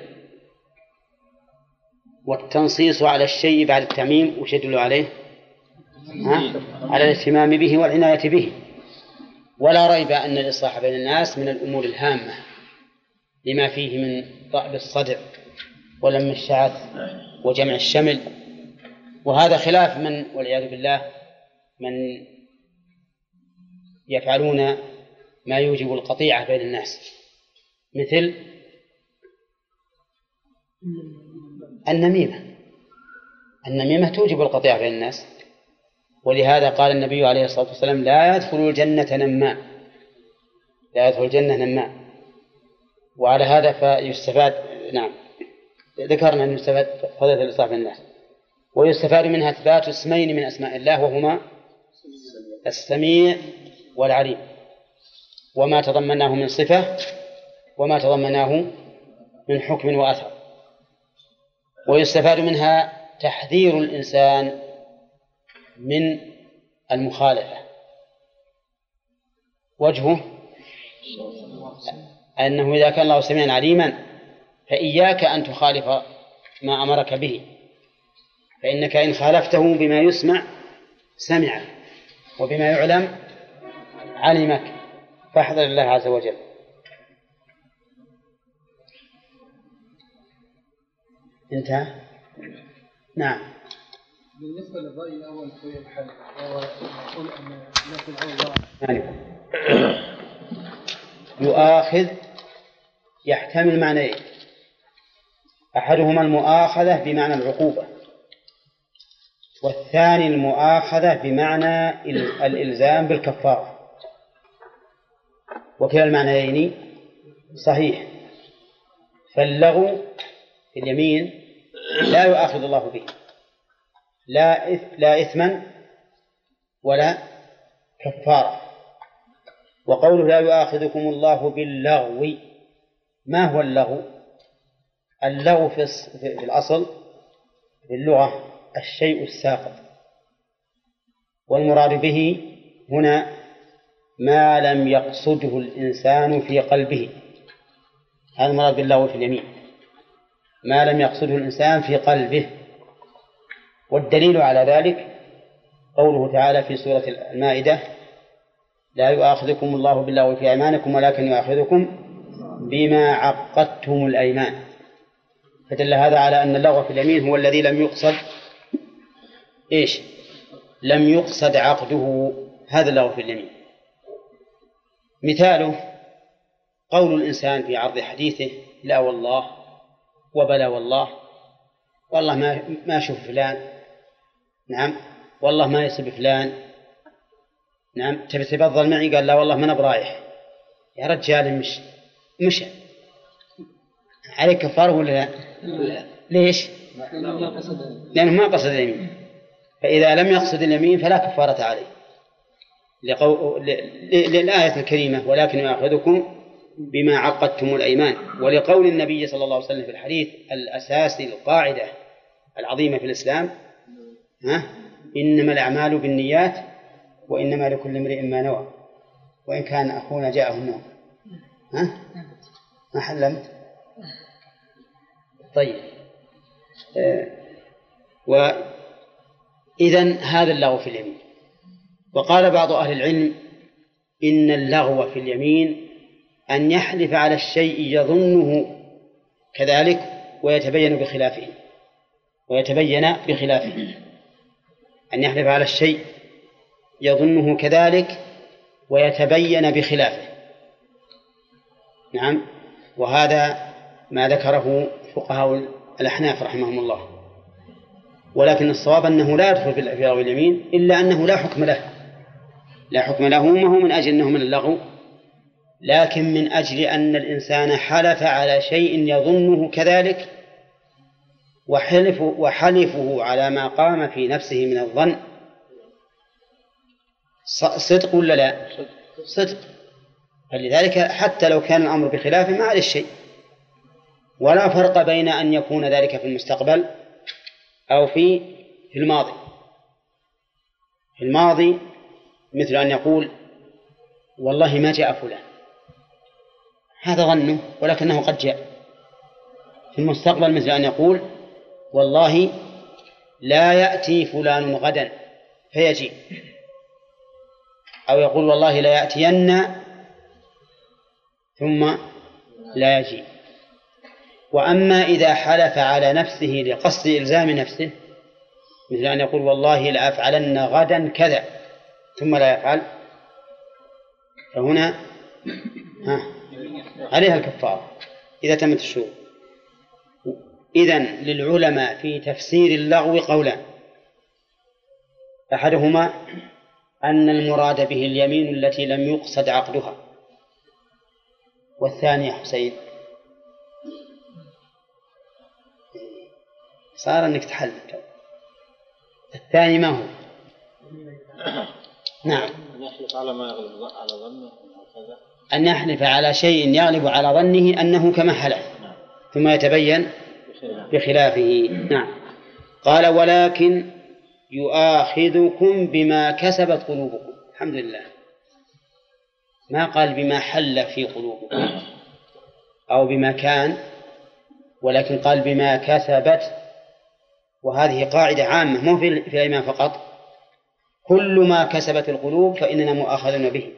والتنصيص على الشيء بعد التعميم وش يدل عليه؟ على الاهتمام به والعناية به. ولا ريب أن الإصلاح بين الناس من الأمور الهامة لما فيه من طأب الصدع ولم الشعث وجمع الشمل. وهذا خلاف من والعياذ بالله من يفعلون ما يوجب القطيعة بين الناس، مثل النميمة توجب القطيعة بين الناس. ولهذا قال النبي عليه الصلاة والسلام لا يدخل الجنة نمام. وعلى هذا فيستفاد ذكرنا أن يستفاد فضيلة الإصلاح بالناس. ويستفاد منها إثبات اسمين من أسماء الله وهما السميع والعليم، وما تضمناه من صفة وما تضمناه من حكم وأثر. ويستفاد منها تحذير الإنسان من المخالفة. وجهه أنه إذا كان الله سميعا عليما فإياك أن تخالف ما أمرك به، فإنك إن خالفته بما يسمع سمع وبما يعلم علمك، فاحذر الله عز وجل. انتهى. نعم. بالنسبة للرأي الأول في الحل وهو يقول أن نفي الأول يؤاخذ يحتمل معنيين: أحدهما المؤاخذة بمعنى العقوبة، والثاني المؤاخذة بمعنى الإلزام بالكفارة، وكلا المعنيين صحيح. فاللغو في اليمين لا يؤاخذ الله به، لا إثما ولا كفارة. وقوله لا يؤاخذكم الله باللغو، ما هو اللغو؟ اللغو في الأصل في اللغة الشيء الساقط، والمراد به هنا ما لم يقصده الإنسان في قلبه. هذا المراد باللغو في اليمين، ما لم يقصده الإنسان في قلبه. والدليل على ذلك قوله تعالى في سورة المائدة: لا يؤاخذكم الله باللغو في أيمانكم ولكن يؤاخذكم بما عقدتم الأيمان. فدل هذا على أن اللغو في اليمين هو الذي لم يقصد لم يقصد عقده، هذا اللغو في اليمين. مثاله قول الإنسان في عرض حديثه: لا والله وبلا والله، والله ما أشوف فلان، نعم والله ما يصيب فلان، نعم تبي تفضل معي، قال لا والله ما أنا برايح. يا رجال مش عليك كفارة ولا لا؟ ليش؟ لأنه ما قصد اليمين. فإذا لم يقصد اليمين فلا كفارة عليه، للآية الكريمة: ولكن يأخذكم بما عقدتم الأيمان. ولقول النبي صلى الله عليه وسلم في الحديث الأساسي القاعدة العظيمة في الإسلام: إنما الأعمال بالنيات وإنما لكل امرئ ما نوى، وإن كان أخونا جاءه النوم. ما حلمت؟ طيب. وإذن هذا اللغو في اليمين. وقال بعض أهل العلم إن اللغو في اليمين أن يحلف على الشيء يظنه كذلك ويتبين بخلافه، أن يحلف على الشيء يظنه كذلك ويتبين بخلافه. نعم. وهذا ما ذكره فقهاء الأحناف رحمهم الله. ولكن الصواب أنه لا يدخل في لغو اليمين إلا أنه لا حكم له، ما هو من أجل أنه من اللغو، لكن من أجل أن الإنسان حلف على شيء يظنه كذلك، وحلفه على ما قام في نفسه من الظن صدق ولا لا؟ صدق. فلذلك حتى لو كان الأمر بخلافه ما عليه شيء، ولا فرق بين أن يكون ذلك في المستقبل أو في الماضي. في الماضي مثل أن يقول والله ما جاء فلان، هذا ظنه ولكنه قد جاء. في المستقبل مثل أن يقول والله لا يأتي فلان غدا فيجي، أو يقول والله لا يأتين ثم لا يجي. وأما إذا حلف على نفسه لقصد إلزام نفسه مثل أن يقول والله لأفعلن غدا كذا ثم لا يفعل، فهنا عليها الكفارة إذا تمت الشروط. إذن للعلماء في تفسير اللغو قولان: أحدهما أن المراد به اليمين التي لم يقصد عقدها، والثاني يا حسين صار أنك تحل. الثاني ما هو؟ نعم. أن يحلف على ما يغلب على ظنه أن يحلف على شيء يغلب على ظنه أنه كما حلف ثم يتبين بخلافه. نعم. قال ولكن يؤاخذكم بما كسبت قلوبكم. الحمد لله، ما قال بما حل في قلوبكم أو بما كان، ولكن قال بما كسبت. وهذه قاعدة عامة مو في الأيمان فقط، كل ما كسبت القلوب فإننا مؤاخذون به.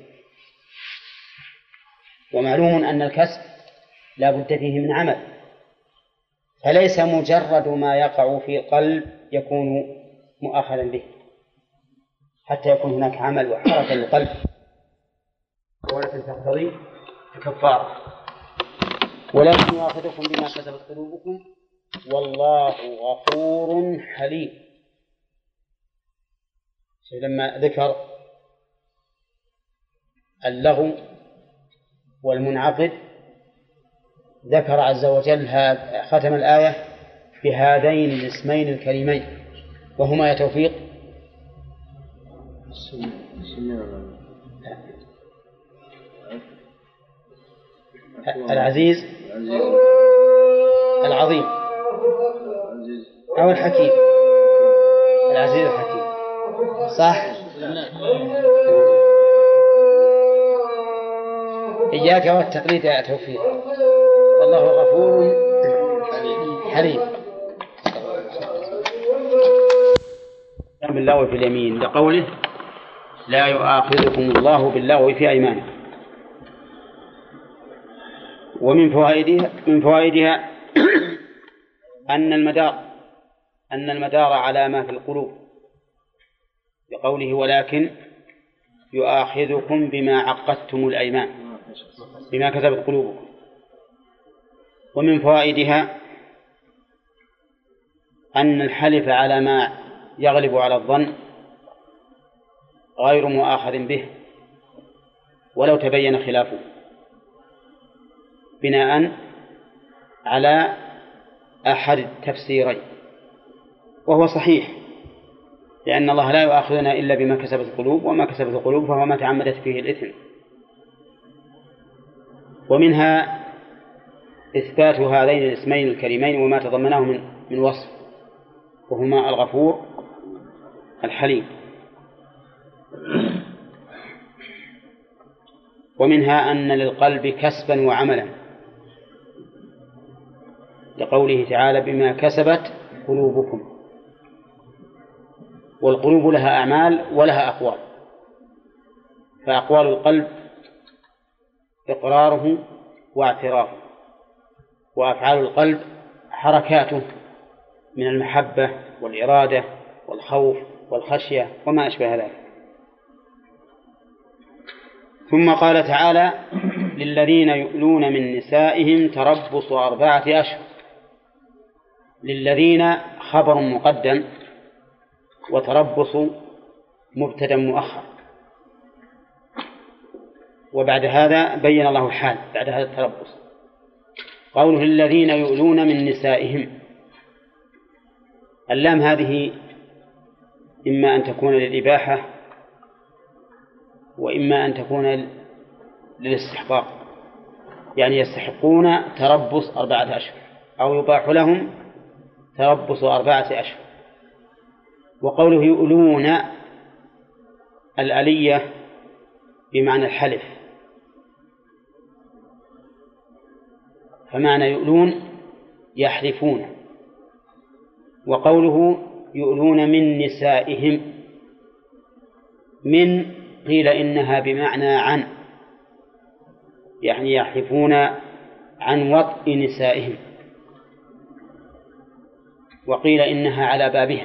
ومعلوم أن الكسب لا بد فيه من عمل، فليس مجرد ما يقع في القلب يكون مؤاخذا به، حتى يكون هناك عمل وحركة للقلب ولكن تقتضي الكفارة. ولكن يؤاخذكم بما كسبت قلوبكم والله غفور حليم. لما ذكر اللغو والمنعقد ذكر عز وجل ختم الآية بهذين الاسمين الكريمين، وهما يا توفيق العزيز العظيم أو الحكيم. العزيز الحكيم صح. إياك والتقليد يا توفيق. والله غفور حليم. باللغو في اليمين لقوله لا يؤاخذكم الله باللغو في أيمانكم. ومن فوائدها أن المدار على ما في القلوب بقوله ولكن يؤاخذكم بما عقدتم الأيمان بما كسبت قلوبكم. ومن فوائدها أن الحلف على ما يغلب على الظن غير مؤاخذ به ولو تبين خلافه، بناء على أحد التفسيرين، وهو صحيح، لأن الله لا يؤاخذنا إلا بما كسبت القلوب، وما كسبت القلوب فهو ما تعمدت فيه الإثم. ومنها إثبات هذين الاسمين الكريمين وما تضمناه من وصف، وهما الغفور الحليم. ومنها أن للقلب كسبا وعملا لقوله تعالى بما كسبت قلوبكم. والقلوب لها أعمال ولها أقوال، فأقوال القلب إقراره واعترافه، وأفعال القلب حركاته من المحبة والإرادة والخوف والخشية وما أشبه ذلك. ثم قال تعالى للذين يؤلون من نسائهم تربص 4 أشهر. للذين خبر مقدم وتربص مبتدأ مؤخر، وبعد هذا بين الله الحال بعد هذا التربص. قوله للذين يؤلون من نسائهم، اللام هذه إما أن تكون للإباحة وإما أن تكون للاستحقاق، يعني يستحقون تربص 4 أشهر أو يباح لهم تربص 4 أشهر. وقوله يؤلون الألية بمعنى الحلف، فمعنى يؤلون يحلفون. وقوله يؤلون من نسائهم، من قيل إنها بمعنى عن، يعني يحلفون عن وطء نسائهم، وقيل إنها على بابها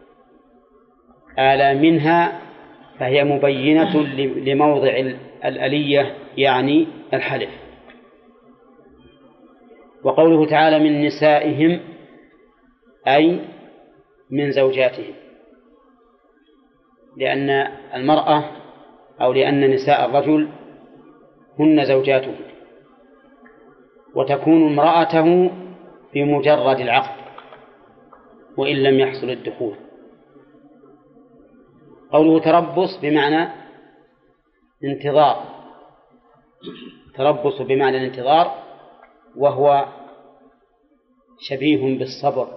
آلى منها، فهي مبينة لموضع الألية يعني الحلف. وقوله تعالى من نسائهم أي من زوجاتهم، لأن المرأة أو لأن نساء الرجل هن زوجاته، وتكون امرأته بمجرد العقد، وإن لم يحصل الدخول. قوله تربص بمعنى انتظار، تربص بمعنى الانتظار، وهو شبيه بالصبر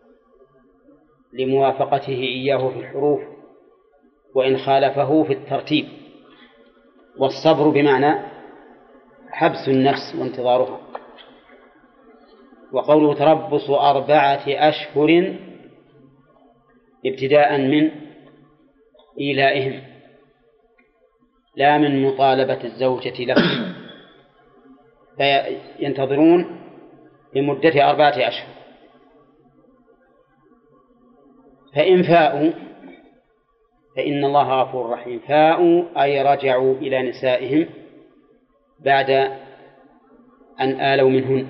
لموافقته إياه في الحروف وإن خالفه في الترتيب. والصبر بمعنى حبس النفس وانتظارها. وقوله تربص 4 أشهر ابتداء من إيلائهم لا من مطالبة الزوجة لهم، فينتظرون لمدة 4 أشهر. فإن فاءوا فإن الله غفور رحيم. فاءوا أي رجعوا إلى نسائهم بعد أن آلوا منهن،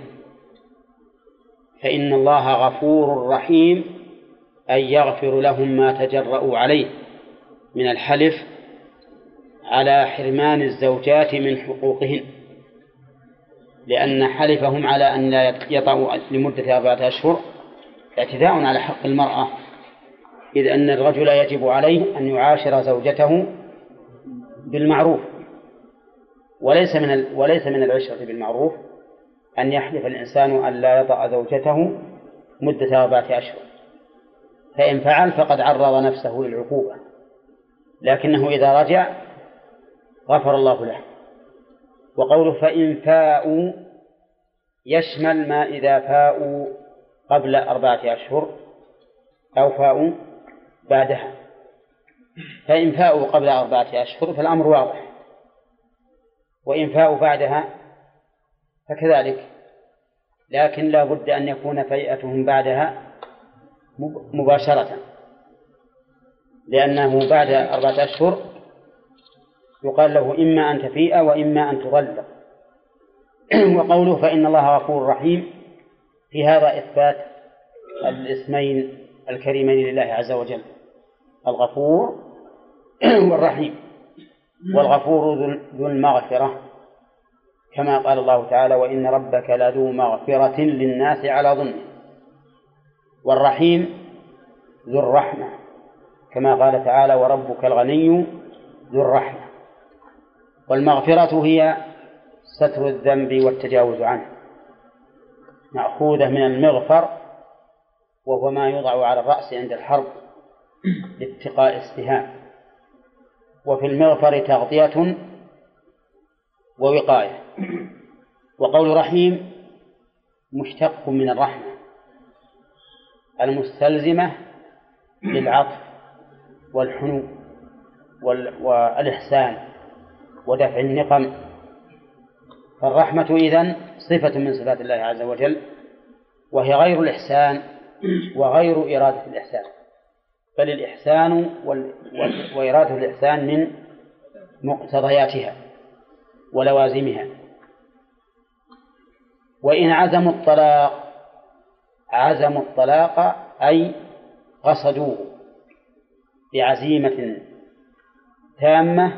فإن الله غفور رحيم أي يغفر لهم ما تجرؤوا عليه من الحلف على حرمان الزوجات من حقوقهن، لأن حلفهم على أن لا يطأوا لمدة 4 أشهر اعتداء على حق المرأة، إذ أن الرجل يجب عليه أن يعاشر زوجته بالمعروف، وليس من العشرة بالمعروف أن يحلف الإنسان أن لا يطأ زوجته مدة 4 أشهر، فإن فعل فقد عرض نفسه للعقوبة، لكنه إذا رجع غفر الله له. وقوله فإن فاءوا يشمل ما إذا فاءوا قبل 4 أشهر أو فاءوا بعدها. فإن فاءوا قبل 4 أشهر فالأمر واضح، وإن فاءوا بعدها فكذلك، لكن لا بد أن يكون فيئتهم بعدها مباشرة، لأنه بعد 4 أشهر يقال له إما أن تفيء وإما أن تطلق. وقوله فإن الله غفور رحيم في هذا إثبات الاسمين الكريمين لله عز وجل، الغفور والرحيم. والغفور ذو المغفرة كما قال الله تعالى وإن ربك لذو مغفرة للناس على ظلمهم، والرحيم ذو الرحمة كما قال تعالى وربك الغني ذو الرحمة. والمغفرة هي ستر الذنب والتجاوز عنه، مأخوذة من المغفر وهو ما يوضع على الرأس عند الحرب لاتقاء السهام، وفي المغفر تغطية ووقاية. وقول رحيم مشتق من الرحمة المستلزمة للعطف والحنو والإحسان ودفع النقم. فالرحمة إذن صفة من صفات الله عز وجل، وهي غير الإحسان وغير إرادة الإحسان، بل الإحسان وإرادة الإحسان من مقتضياتها ولوازمها. وإن عزموا الطلاق أي قصدوه بعزيمة تامة،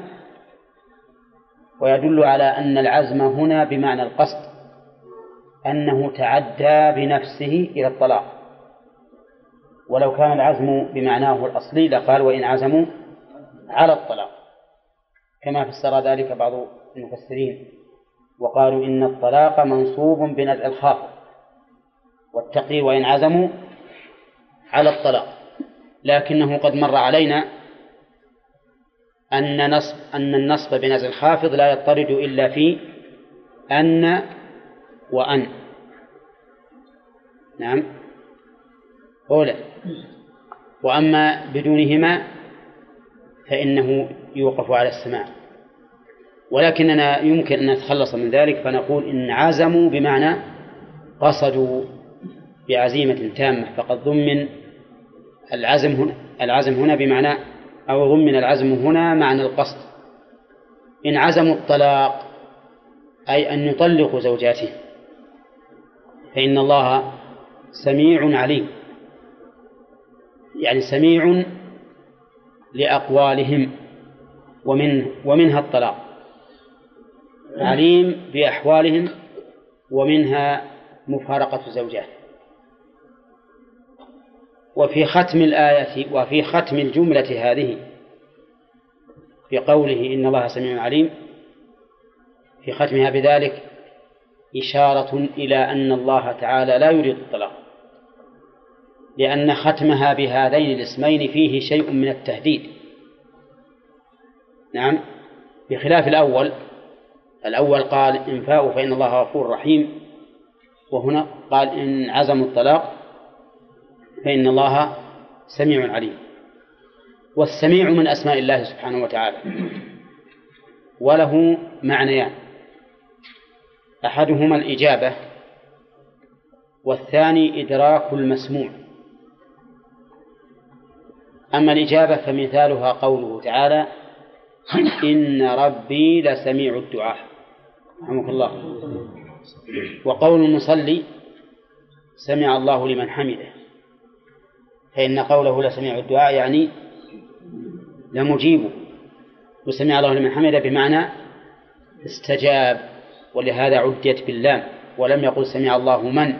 ويدل على أن العزم هنا بمعنى القصد، أنه تعدى بنفسه إلى الطلاق. ولو كان العزم بمعناه الأصلي لقال وإن عزموا على الطلاق، كما فسر ذلك بعض المفسرين وقالوا إن الطلاق منصوب بنزع الخافض، والتقدير وإن عزموا على الطلاق. لكنه قد مر علينا أن النصب بنزع الخافض لا يضطرد إلا في أن وأن. نعم أولا. وأما بدونهما فإنه يوقف على السماع. ولكننا يمكن أن نتخلص من ذلك فنقول إن عزموا بمعنى قصدوا بعزيمة تامة، فقد ضمن العزم هنا بمعنى أو ضمن العزم هنا معنى القصد. إن عزموا الطلاق أي أن يطلقوا زوجاته، فإن الله سميع عليم، يعني سميع لأقوالهم ومنها الطلاق، عليم بأحوالهم ومنها مفارقة الزوجات. وفي ختم الآية وفي ختم الجملة هذه في قوله إن الله سميع عليم، في ختمها بذلك إشارة إلى أن الله تعالى لا يريد الطلاق، لأن ختمها بهذين الاسمين فيه شيء من التهديد. نعم، بخلاف الأول قال إن فاءوا فإن الله غفور رحيم، وهنا قال إن عزموا الطلاق فإن الله سميع عليم. والسميع من أسماء الله سبحانه وتعالى، وله معنيان، أحدهما الإجابة والثاني إدراك المسموع. أما الإجابة فمثالها قوله تعالى إن ربي لسميع الدعاء، رحمك الله. وقول المصلي سمع الله لمن حمده، فإن قوله لسميع الدعاء يعني لمجيبه، وسمع الله لمن حمده بمعنى استجاب، ولهذا عدت باللام ولم يقل سمع الله من.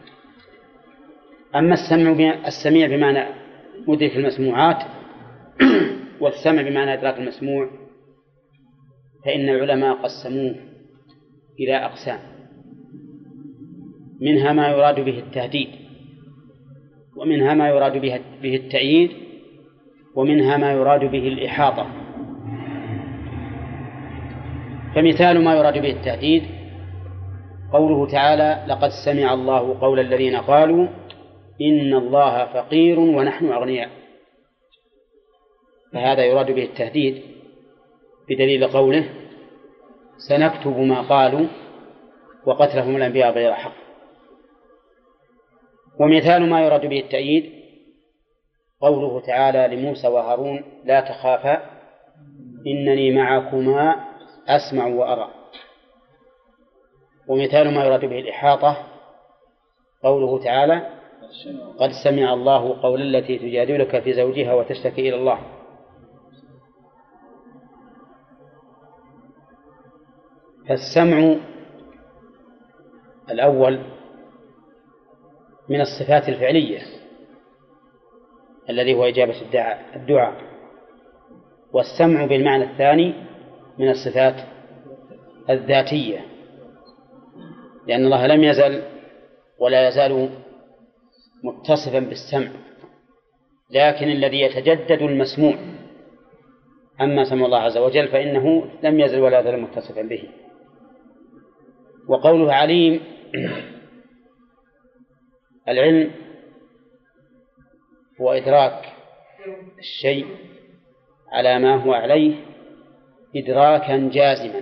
أما السميع بمعنى مدرك المسموعات والسمع بمعنى إدراك المسموع، فإن العلماء قسموه إلى أقسام، منها ما يراد به التهديد، ومنها ما يراد به التأييد، ومنها ما يراد به الإحاطة. فمثال ما يراد به التهديد قوله تعالى لقد سمع الله قول الذين قالوا إن الله فقير ونحن أغنياء، فهذا يراد به التهديد بدليل قوله سنكتب ما قالوا وقتلهم الأنبياء بغير حق. ومثال ما يراد به التأييد قوله تعالى لموسى وهارون لا تخافا إنني معكما أسمع وأرى. ومثال ما يراد به الإحاطة قوله تعالى قد سمع الله قول التي تجادلك في زوجها وتشتكي إلى الله. فالسمع الأول من الصفات الفعلية الذي هو إجابة الدعاء، والسمع بالمعنى الثاني من الصفات الذاتية، لأن الله لم يزل ولا يزال متصفا بالسمع، لكن الذي يتجدد المسموع. أما سمع الله عز وجل فإنه لم يزل ولا يزال متصفا به. وقوله عليم، العلم هو إدراك الشيء على ما هو عليه إدراكا جازما،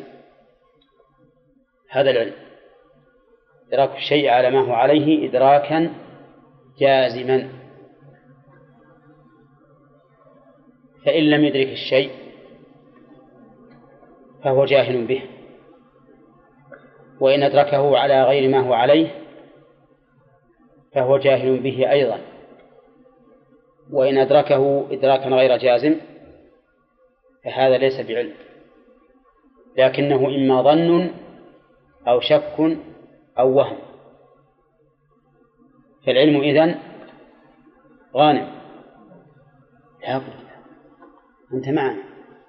هذا العلم، إدراك الشيء على ما هو عليه إدراكا جازما. فإن لم يدرك الشيء فهو جاهل به، وإن أدركه على غير ما هو عليه فهو جاهل به أيضا، وإن أدركه إدراكا غير جازم فهذا ليس بعلم، لكنه إما ظن أو شك أو وهم. فالعلم إذن غانم. لا بد أنت معنا،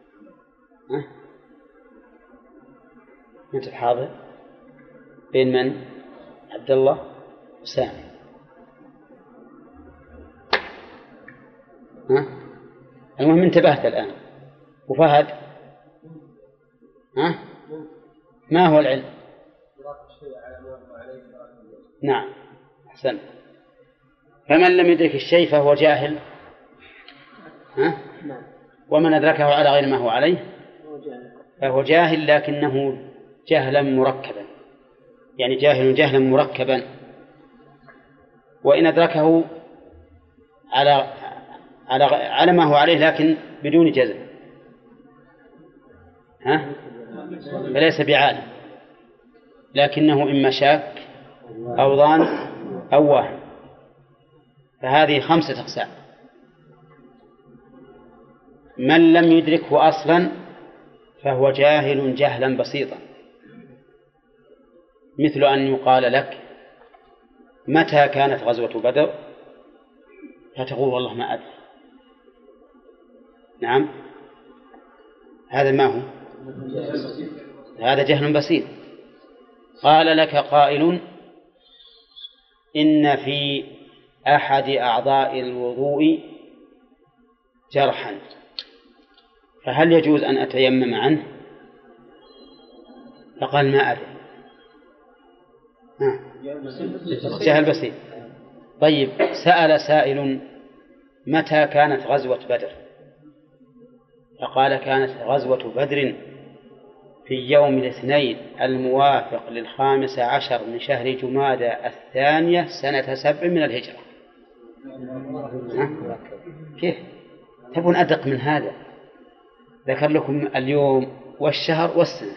أنت حاضر بين من؟ عبد الله وسامي. المهم انتبهت الآن. وفهد ما هو العلم؟ نعم أحسن. فمن لم يدرك الشيء فهو جاهل، ومن أدركه على غير ما هو عليه فهو جاهل، لكنه جهلا مركبا، يعني جاهل جهلا مركبا. وإن أدركه على ما هو عليه لكن بدون جزم فليس بعالم، لكنه إما شاك أو ظان أو واهم. فهذه 5 أقسام. من لم يدركه أصلا فهو جاهل جهلا بسيطا، مثل أن يقال لك متى كانت غزوة بدر؟ فتقول والله ما أدري. نعم، هذا ما هو، هذا جهل بسيط. قال لك قائل إن في أحد أعضاء الوضوء جرحا، فهل يجوز أن أتيمم عنه؟ فقال ما أدري. جهل بسيط. طيب، سأل سائل متى كانت غزوة بدر؟ فقال كانت غزوة بدر في يوم الاثنين الموافق 15 من شهر جمادى الثانية سنة 7 من الهجرة. كيف تبون أدق من هذا؟ ذكر لكم اليوم والشهر والسنة.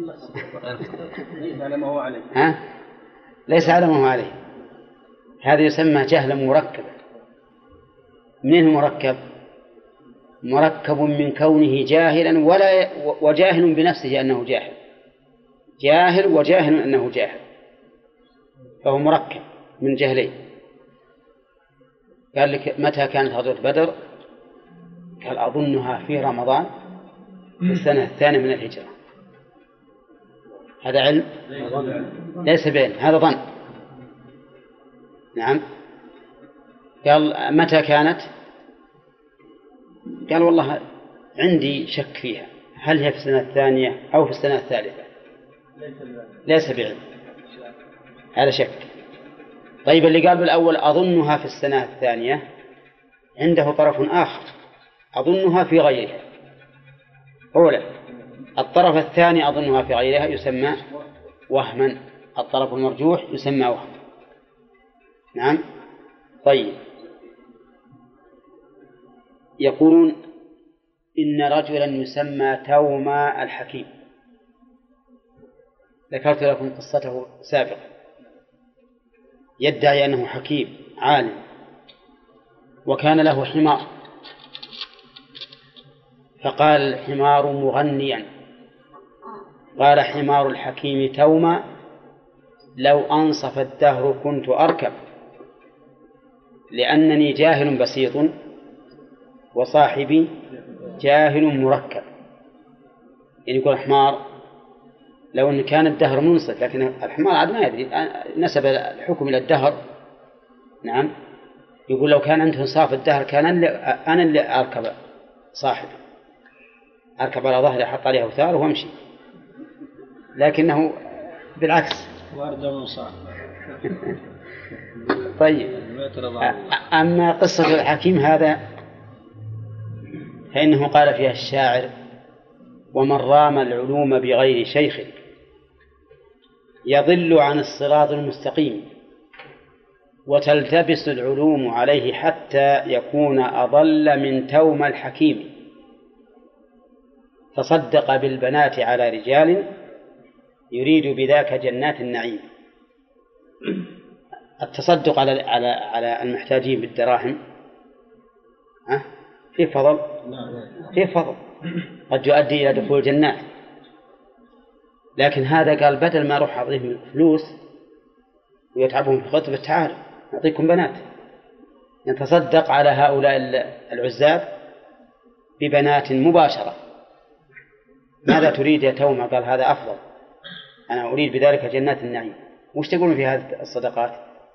ليس على ما هو عليه. ليس على ما هو عليه. هذا يسمى جهلا مركبا. منين مركب؟ مركب من كونه جاهلا وجاهل بنفسه أنه جاهل، جاهل وجاهل أنه جاهل، فهو مركب من جهلين. قال لك متى كانت غزوة بدر؟ قال أظنها في رمضان في السنة الثانية من الهجرة. هذا علم ليس بعلم، هذا ظن. نعم. قال متى كانت؟ قال والله عندي شك فيها، هل هي في السنة الثانية أو في السنة الثالثة؟ ليس بعلم، هذا شك. طيب اللي قال بالأول أظنها في السنة الثانية عنده طرف آخر، أظنها في غيرها. أولا الطرف الثاني أظنها في غيرها يسمى وهما، الطرف المرجوح يسمى وهما. نعم. طيب، يقولون إن رجلا يسمى توما الحكيم، ذكرت لكم قصته سابقا، يدعي أنه حكيم عالم، وكان له حمار، فقال الحمار مغنيا، قال حمار الحكيم توما لو أنصف الدهر كنت أركب، لأنني جاهل بسيط وصاحبي جاهل مركب. يعني يقول الحمار لو أن كان الدهر منصف، لكن الحمار عاد ما يدري، نسب الحكم إلى الدهر. نعم. يقول لو كان عنده انصاف الدهر كان أنا اللي أركب صاحبي، أركب على ظهري أحط عليه أوثار وأمشي، لكنه بالعكس. طيب، أما قصة الحكيم هذا فإنه قال فيها الشاعر ومن رام العلوم بغير شيخ يضل عن الصراط المستقيم، وتلتبس العلوم عليه حتى يكون أضل من توم الحكيم، تصدق بالبنات على رجال يريد بذاك جنات النعيم. التصدق على المحتاجين بالدراهم في فضل، في فضل، قد يؤدي إلى دخول الجنات. لكن هذا قال بدل ما أروح أعطيهم فلوس ويتعبهم في خطبة تعالوا نعطيكم بنات، نتصدق على هؤلاء العزاب ببنات مباشرة. ماذا تريد يا توما؟ قال هذا أفضل، أنا أريد بذلك جنات النعيم. وش تقولون في هذه الصدقات؟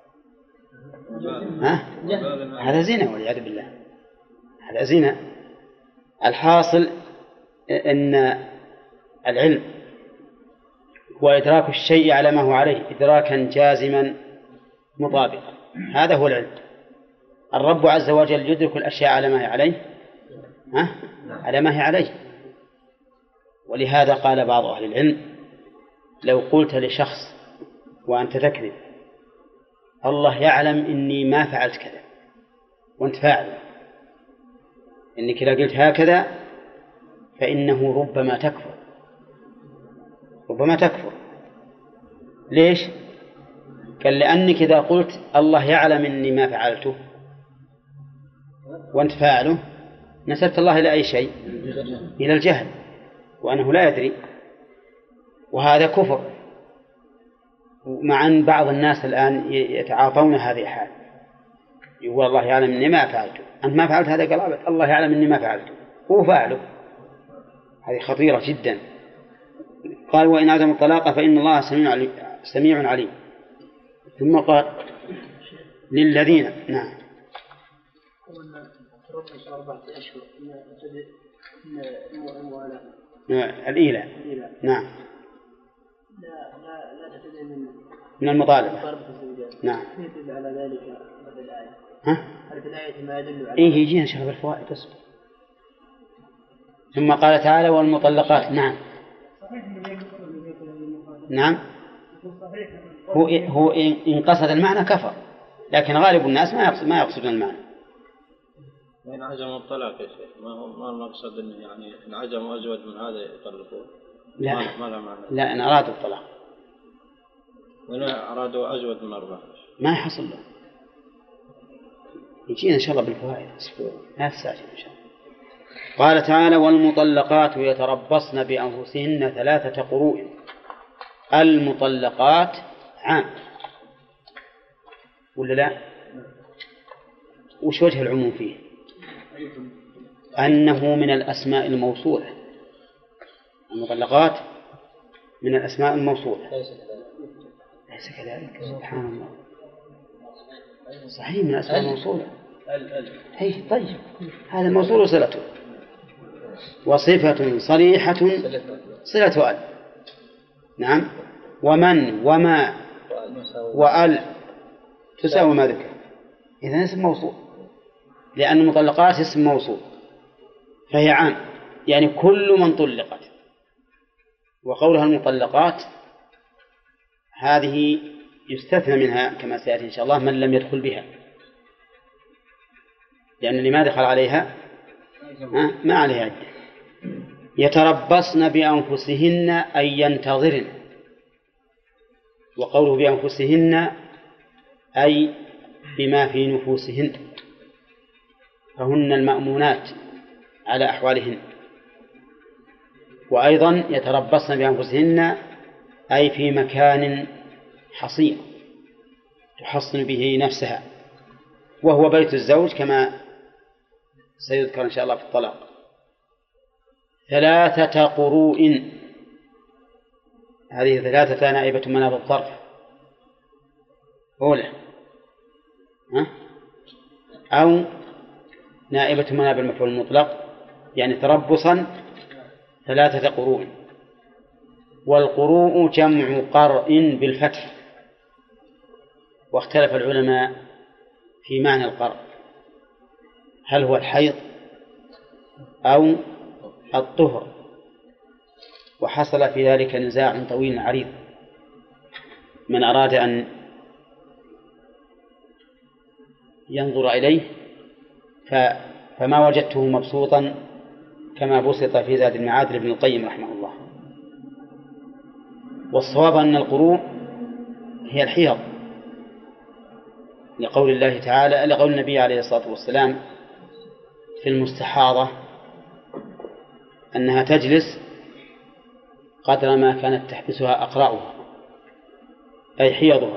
هذا زنا والعياذ بالله، هذا زنا. الحاصل أن العلم هو إدراك الشيء على ما هو عليه إدراكا جازما مطابقا، هذا هو العلم. الرب عز وجل يدرك الأشياء على ما هي عليه، على ما هي عليه. ولهذا قال بعض أهل العلم لو قلت لشخص وأنت تكذب الله يعلم إني ما فعلت كذا وأنت فاعل، إنك إذا قلت هكذا فإنه ربما تكفر، ربما تكفر. ليش؟ قال لأنك إذا قلت الله يعلم إني ما فعلته وأنت فاعله نسبت الله إلى أي شيء؟ إلى الجهل، وأنه لا يدري، وهذا كفر. مع أن بعض الناس الآن يتعاطون هذه الحال، يقول الله يعلم إني ما فعلته، أنت ما فعلت هذا قال الله يعلم إني ما فعلته، هو فاعله. هذه خطيرة جدا. قال وإن عزموا الطلاق فإن الله سميع عليم. ثم قال للذين نعم الإيلاء نعم من المطالبة نعم. على ذلك الآية. هل في الآية ما يدل على إيه يجينا شغل الفوائد أصبر. ثم قال تعالى والمطلقات نعم نعم هو إن قصد المعنى كفر، لكن غالب الناس ما يقصدون المعنى. إن عزموا الطلاق يا شيخ ما المقصد إنه يعني إن عزموا أزود من هذا يطلقون؟ لا ما له معنى. لا إن أرادوا الطلاق وإن أرادوا أزود من 4 ما يحصل له. يجينا إن شاء الله بالفوائد لا تستعجل إن شاء الله. قال تعالى والمطلقات يتربصن بأنفسهن 3 قروء. المطلقات عام ولا لا؟ وش وجه العموم فيه؟ أنه من الأسماء الموصولة. المطلقات من الأسماء الموصولة. ليس كذلك سبحان الله. صحيح من الأسماء الموصولة. هي طيب هذا الموصول وصلته وصفة صريحة صلة أل نعم ومن وما وأل تساوي ما ذكر. إذن اسم موصول لأن المطلقات اسم موصول فهي عام يعني كل من طلقت. وقولها المطلقات هذه يستثنى منها كما سيأتي إن شاء الله من لم يدخل بها، لأن اللي ما دخل عليها ما عليها عدة. يتربصن بأنفسهن أي ينتظرن. وقوله بأنفسهن أي بما في نفوسهن، فهن المأمونات على أحوالهن. وأيضا يتربصن بأنفسهن أي في مكان حصين تحصن به نفسها، وهو بيت الزوج كما سيذكر إن شاء الله في الطلاق. 3 قروء، هذه 3 نائبة مناب الظرف. أولى أو نائبة مناب المفعول المطلق يعني تربصا 3 قروء. والقروء جمع قرء بالفتح. واختلف العلماء في معنى القرء، هل هو الحيض أو الطهر، وحصل في ذلك نزاع طويل عريض. من أراد أن ينظر إليه فما وجدته مبسوطا كما بسط في زاد المعاد لابن القيم رحمه الله. والصواب أن القروء هي الحيض لقول الله تعالى لقول النبي عليه الصلاة والسلام في المستحاضة أنها تجلس قدر ما كانت تحبسها أقراؤها أي حيضها.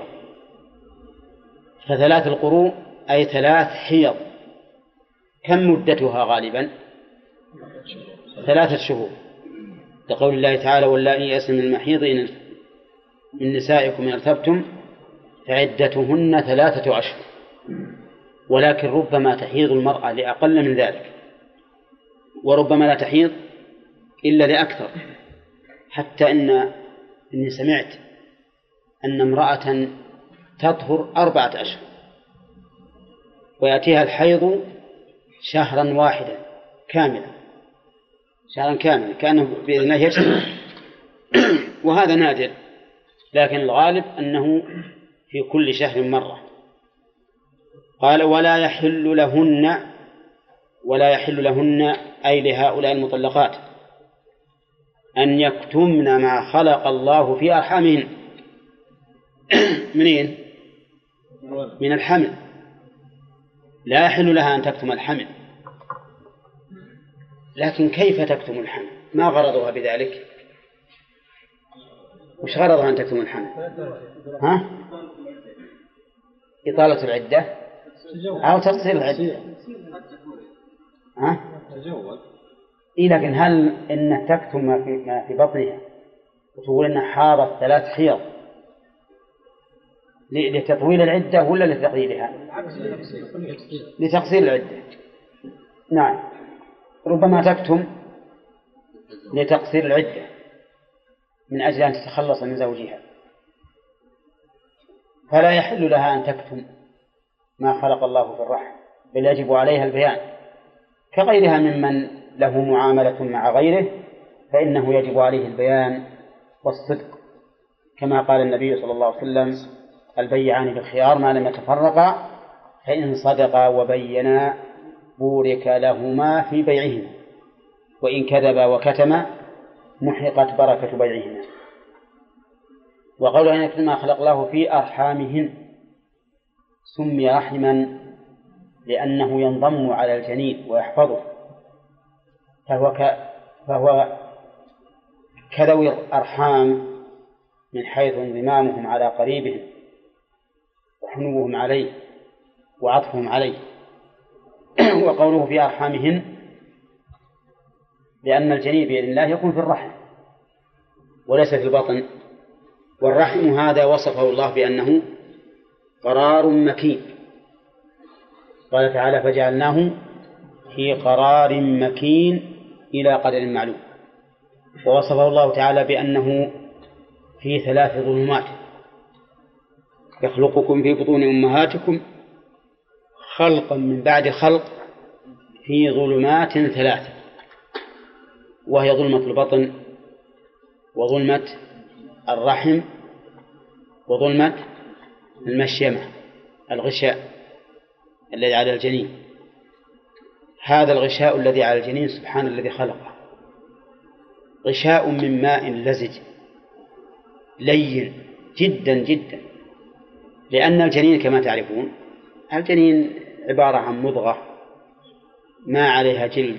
ف3 القروء أي 3 حيض. كم مدتها غالبا؟ 3 شهور لقول الله تعالى واللائي يئسن من المحيض من نسائكم إن ارتبتم فعدتهن 3 أشهر. ولكن ربما تحيض المرأة لأقل من ذلك، وربما لا تحيض إلا لأكثر، حتى إني سمعت أن امرأة تطهر 4 أشهر ويأتيها الحيض شهرا واحدا كاملا، شهرا كاملا كأنه بإذن الله يجتمع. وهذا نادر، لكن الغالب أنه في كل شهر مرة. قال ولا يحل لهن أي لهؤلاء المطلقات أن يكتمن ما خلق الله في أرحامهن. منين؟ من الحمل. لا يحل لها أن تكتم الحمل، لكن كيف تكتم الحمل؟ ما غرضها بذلك؟ وش غرضها أن تكتم الحمل؟ إطالة العدة أو تقصير العدة. تجوز. إيه لكن هل إنك تكتم ما في بطنها وتقول إنها حاضت 3 حيض لتطويل العدة ولا لتقليلها؟ لتقصير العدة. نعم، ربما تكتم لتقصير العدة من أجل أن تتخلص من زوجها، فلا يحل لها أن تكتم ما خلق الله في الرحم، بل يجب عليها البيان كغيرها ممن له معاملة مع غيره، فإنه يجب عليه البيان والصدق، كما قال النبي صلى الله عليه وسلم: البيعان بالخيار ما لم يتفرقا، فإن صدقا وبينا بورك لهما في بيعهما، وإن كذبا وكتما محقت بركة بيعهما. وقول أن يكتم ما خلق الله في أرحامهن سمي رحما لأنه ينضم على الجنين ويحفظه، فهو كذوي الأرحام من حيث انضمامهم على قريبهم وحنوهم عليه وعطفهم عليه. وقوله في أرحامهن لأن الجنين بإذن الله يكون في الرحم وليس في البطن، والرحم هذا وصفه الله بأنه قرار مكين، قال تعالى: فجعلناه في قرار مكين إلى قدر معلوم. ووصفه الله تعالى بأنه في 3 ظلمات: يخلقكم في بطون أمهاتكم خلقا من بعد خلق في ظلمات 3، وهي ظلمة البطن وظلمة الرحم وظلمة المشيمة، الغشاء الذي على الجنين. هذا الغشاء الذي على الجنين سبحان الذي خلقه، غشاء من ماء لزج لين جدا جدا، لأن الجنين كما تعرفون الجنين عبارة عن مضغة ما عليها جلد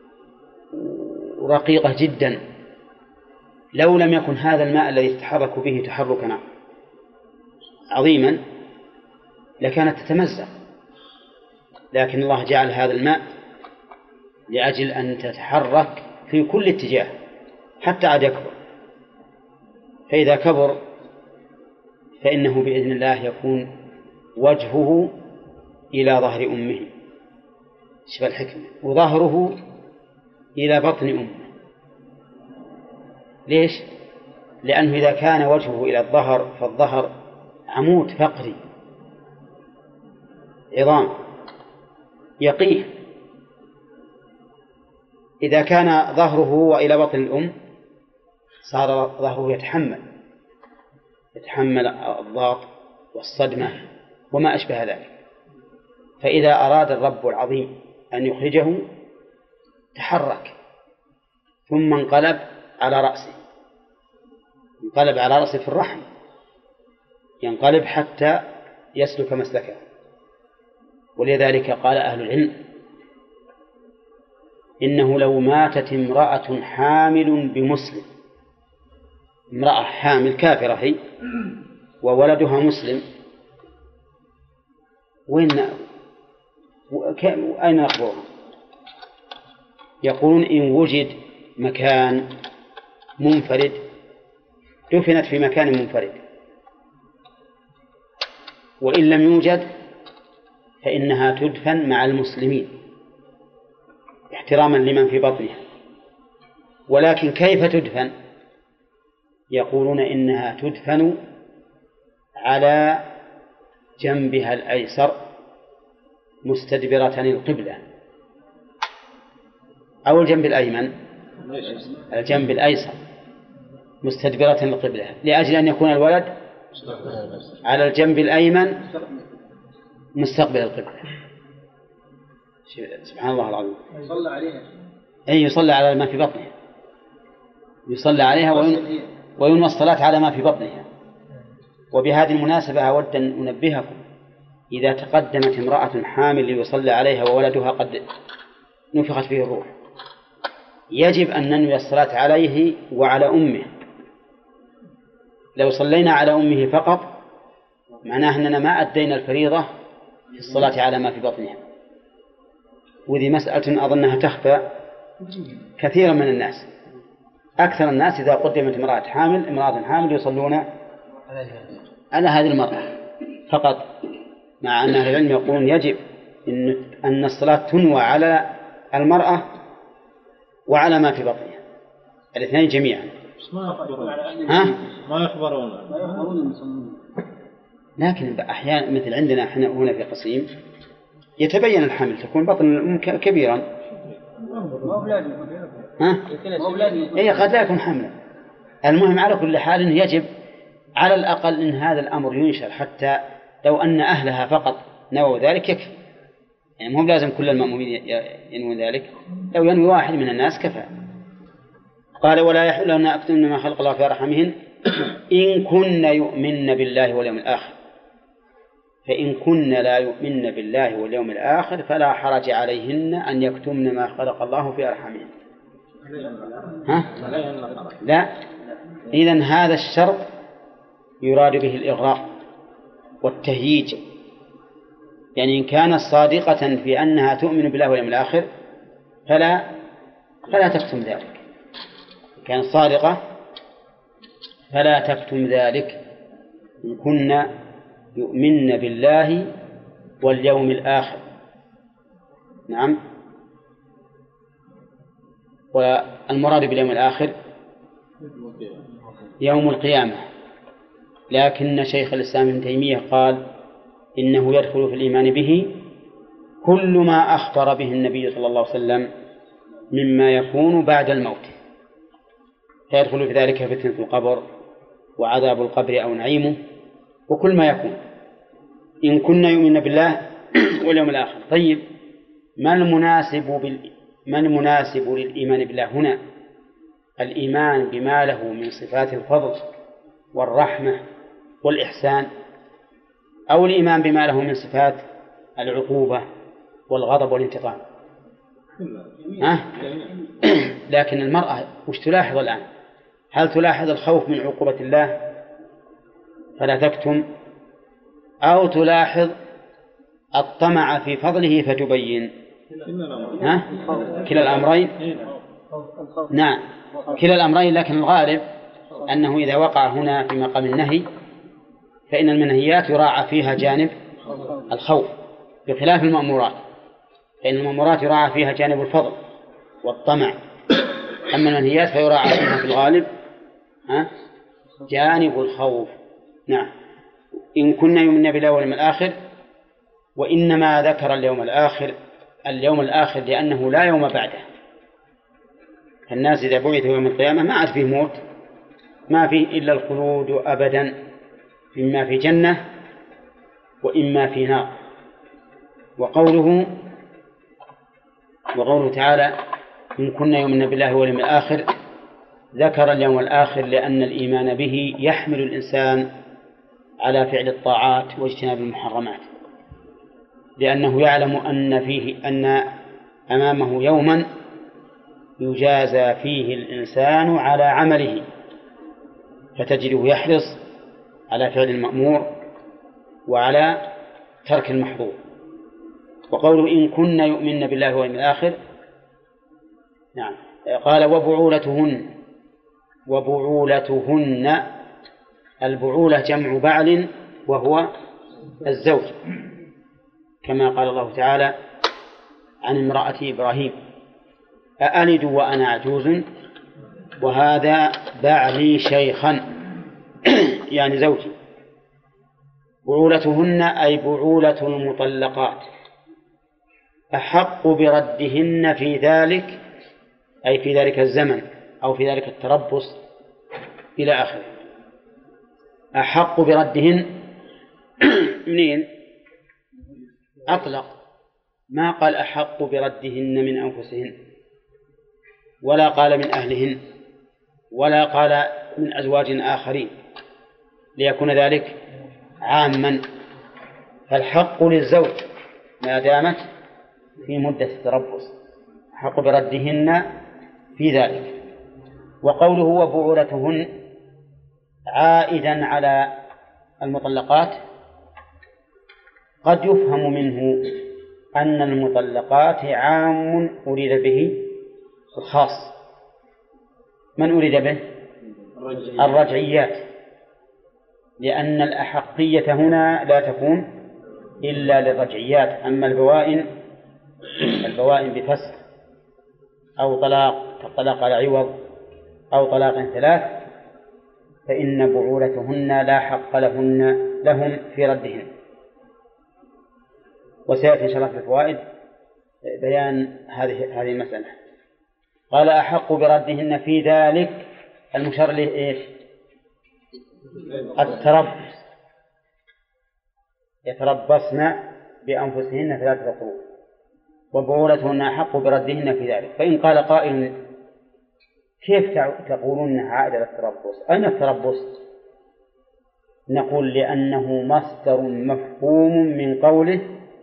رقيقة جدا، لو لم يكن هذا الماء الذي تتحرك به تحركا عظيما لكانت تتمزق، لكن الله جعل هذا الماء لأجل أن تتحرك في كل اتجاه حتى عاد يكبر، فإذا كبر فإنه بإذن الله يكون وجهه إلى ظهر أمه، شوف الحكمة، وظهره إلى بطن أمه. ليش؟ لأنه إذا كان وجهه إلى الظهر فالظهر عمود فقري عظام يقيه، إذا كان ظهره وإلى بطن الأم صار ظهره يتحمل الضغط والصدمة وما أشبه ذلك. فإذا أراد الرب العظيم أن يخرجه تحرك ثم انقلب على رأسه في الرحم، ينقلب حتى يسلك مسلكه. ولذلك قال أهل العلم: إنه لو ماتت امرأة حامل بمسلم، امرأة حامل كافرة هي وولدها مسلم، أين نقبرها؟ يقولون إن وجد مكان منفرد دفنت في مكان منفرد، وإن لم يوجد فإنها تدفن مع المسلمين احتراما لمن في بطنها. ولكن كيف تدفن؟ يقولون إنها تدفن على جنبها الأيسر مستدبرة القبلة، أو الجنب الأيمن، الجنب الأيسر مستدبرة القبلة، لأجل أن يكون الولد على الجنب الأيمن مستقبل القبلة. سبحان الله العظيم. يصلى عليها، أي يصلى على ما في بطنها، يصلى عليها وينوى الصلاة على ما في بطنها. وبهذه المناسبة أود أن أنبهكم: إذا تقدمت امرأة حامل ليصلى عليها وولدها قد نفخت فيه الروح، يجب أن ننوي الصلاة عليه وعلى أمه. لو صلينا على أمه فقط معناه أننا ما أدينا الفريضة في الصلاة على ما في بطنها. وذي مسألة أظنها تخفى كثيرا من الناس. أكثر الناس إذا قدمت امرأة حامل يصلون على هذه المرأة فقط، مع أن أهل العلم يقولون يجب أن الصلاة تنوى على المرأة وعلى ما في بطنها، الاثنين جميعا. ما يخبرون المصلين. لكن أحيانا مثل عندنا احنا هنا في قصيم يتبين الحمل، تكون بطن الأم كبيرا. إيه قد لا يكون حملا. المهم على كل حال إنه يجب على الأقل إن هذا الأمر ينشر، حتى لو أن أهلها فقط نووا ذلك يكفي، يعني مو لازم كل المأمومين ينوون ذلك، لو ينوي واحد من الناس كفى. قال ولا يحل لهن أكتمن ما خلق الله في أرحامهن إن كن يؤمن بالله واليوم الآخر، فإن كن لا يؤمن بالله واليوم الآخر فلا حرج عليهن أن يكتمن ما خلق الله في أرحامهن. لا، إذن هذا الشرط يراد به الإغراء والتهييج، يعني إن كانت صادقة في أنها تؤمن بالله واليوم الآخر فلا تكتم ذلك، إن كانت صادقة فلا تكتم ذلك. إن كن يؤمن بالله واليوم الآخر. نعم. والمراد باليوم الآخر يوم القيامة، لكن شيخ الإسلام ابن تيمية قال إنه يدخل في الإيمان به كل ما أخبر به النبي صلى الله عليه وسلم مما يكون بعد الموت، فيدخل في ذلك فتنة القبر وعذاب القبر أو نعيمه وكل ما يكون. إن كنا يؤمن بالله واليوم الآخر. طيب ما المناسب للإيمان بالله هنا؟ الإيمان بما له من صفات الفضل والرحمة والإحسان، أو الإيمان بما له من صفات العقوبة والغضب والانتقام؟ لكن المرأة وش تلاحظ الآن؟ هل تلاحظ الخوف من عقوبة الله فلا تكتم، أو تلاحظ الطمع في فضله فتبين؟ كلا الأمرين. نعم كلا الأمرين، لكن الغالب أنه إذا وقع هنا في مقام النهي فإن المنهيات يراعى فيها جانب الخوف بخلاف المأمورات، فإن المأمورات يراعى فيها جانب الفضل والطمع، أما المنهيات فيراعى فيها في الغالب جانب الخوف. نعم. إن كنا يؤمن بالله واليوم الآخر، وإنما ذكر اليوم الآخر لأنه لا يوم بعده. الناس إذا بعثوا يوم القيامة ما عاد فيه موت، ما فيه إلا الخلود أبدا، إما في جنة وإما في نار. وقوله تعالى إن كنا يؤمن بالله واليوم الآخر، ذكر اليوم الآخر لأن الإيمان به يحمل الإنسان على فعل الطاعات واجتناب المحرمات، لأنه يعلم أن أمامه يوما يجازى فيه الإنسان على عمله، فتجده يحرص على فعل المأمور وعلى ترك المحظور. وقوله إن كنا يؤمن بالله واليوم الآخر، نعم قال وبعولتهن، البعولة جمع بعل وهو الزوج، كما قال الله تعالى عن امرأة إبراهيم أألد وأنا عجوز وهذا بعلي شيخا يعني زوجي. بعولتهن أي بعولة المطلقات أحق بردهن في ذلك، أي في ذلك الزمن أو في ذلك التربص إلى آخره. أحق بردهن منين؟ أطلق، ما قال أحق بردهن من أنفسهن، ولا قال من أهلهن، ولا قال من أزواج آخرين، ليكون ذلك عاما. فالحق للزوج ما دامت في مدة التربص، حق بردهن في ذلك. وقوله وبعولتهن عائدا على المطلقات، قد يفهم منه أن المطلقات عام أريد به الخاص. من أريد به؟ الرجعيات، لأن الأحقية هنا لا تكون إلا للرجعيات. أما البوائن بفسخ أو طلاق على عوض أو طلاق 3 فإن بعولتهن لا حق لهم في ردهن. وسيأتي إن شاء الله في الفوائد بيان هذه المسألة. قال أحق بردهن في ذلك المشار له إيش؟ التربص، يتربصن بأنفسهن 3 قروء وبعولتهن أحق بردهن في ذلك. فإن قال قائل كيف تقولون عائد التربص؟ أين التربص؟ نقول لأنه مصدر مفهوم من قوله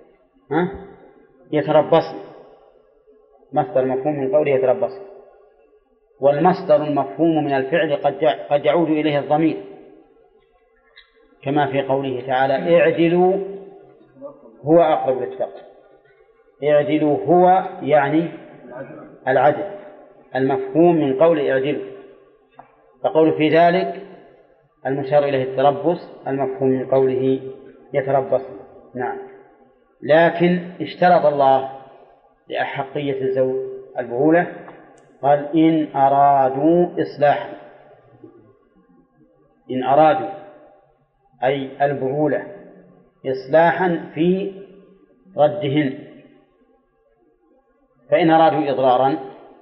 يتربصن، مصدر مفهوم من قوله يتربصن، والمصدر المفهوم من الفعل قد يعود إليه الضمير، كما في قوله تعالى اعدلوا هو أقرب للتقوى. اعدلوا هو يعني العدل، المفهوم من قول اعدلوا، فقول في ذلك المشار إليه التربص، المفهوم من قوله يتربص. نعم، لكن اشترط الله لأحقية الزوج البعولة، قال إن أرادوا إصلاحا، إن أرادوا أي البعولة إصلاحا في ردهن. فإن أرادوا إضرارا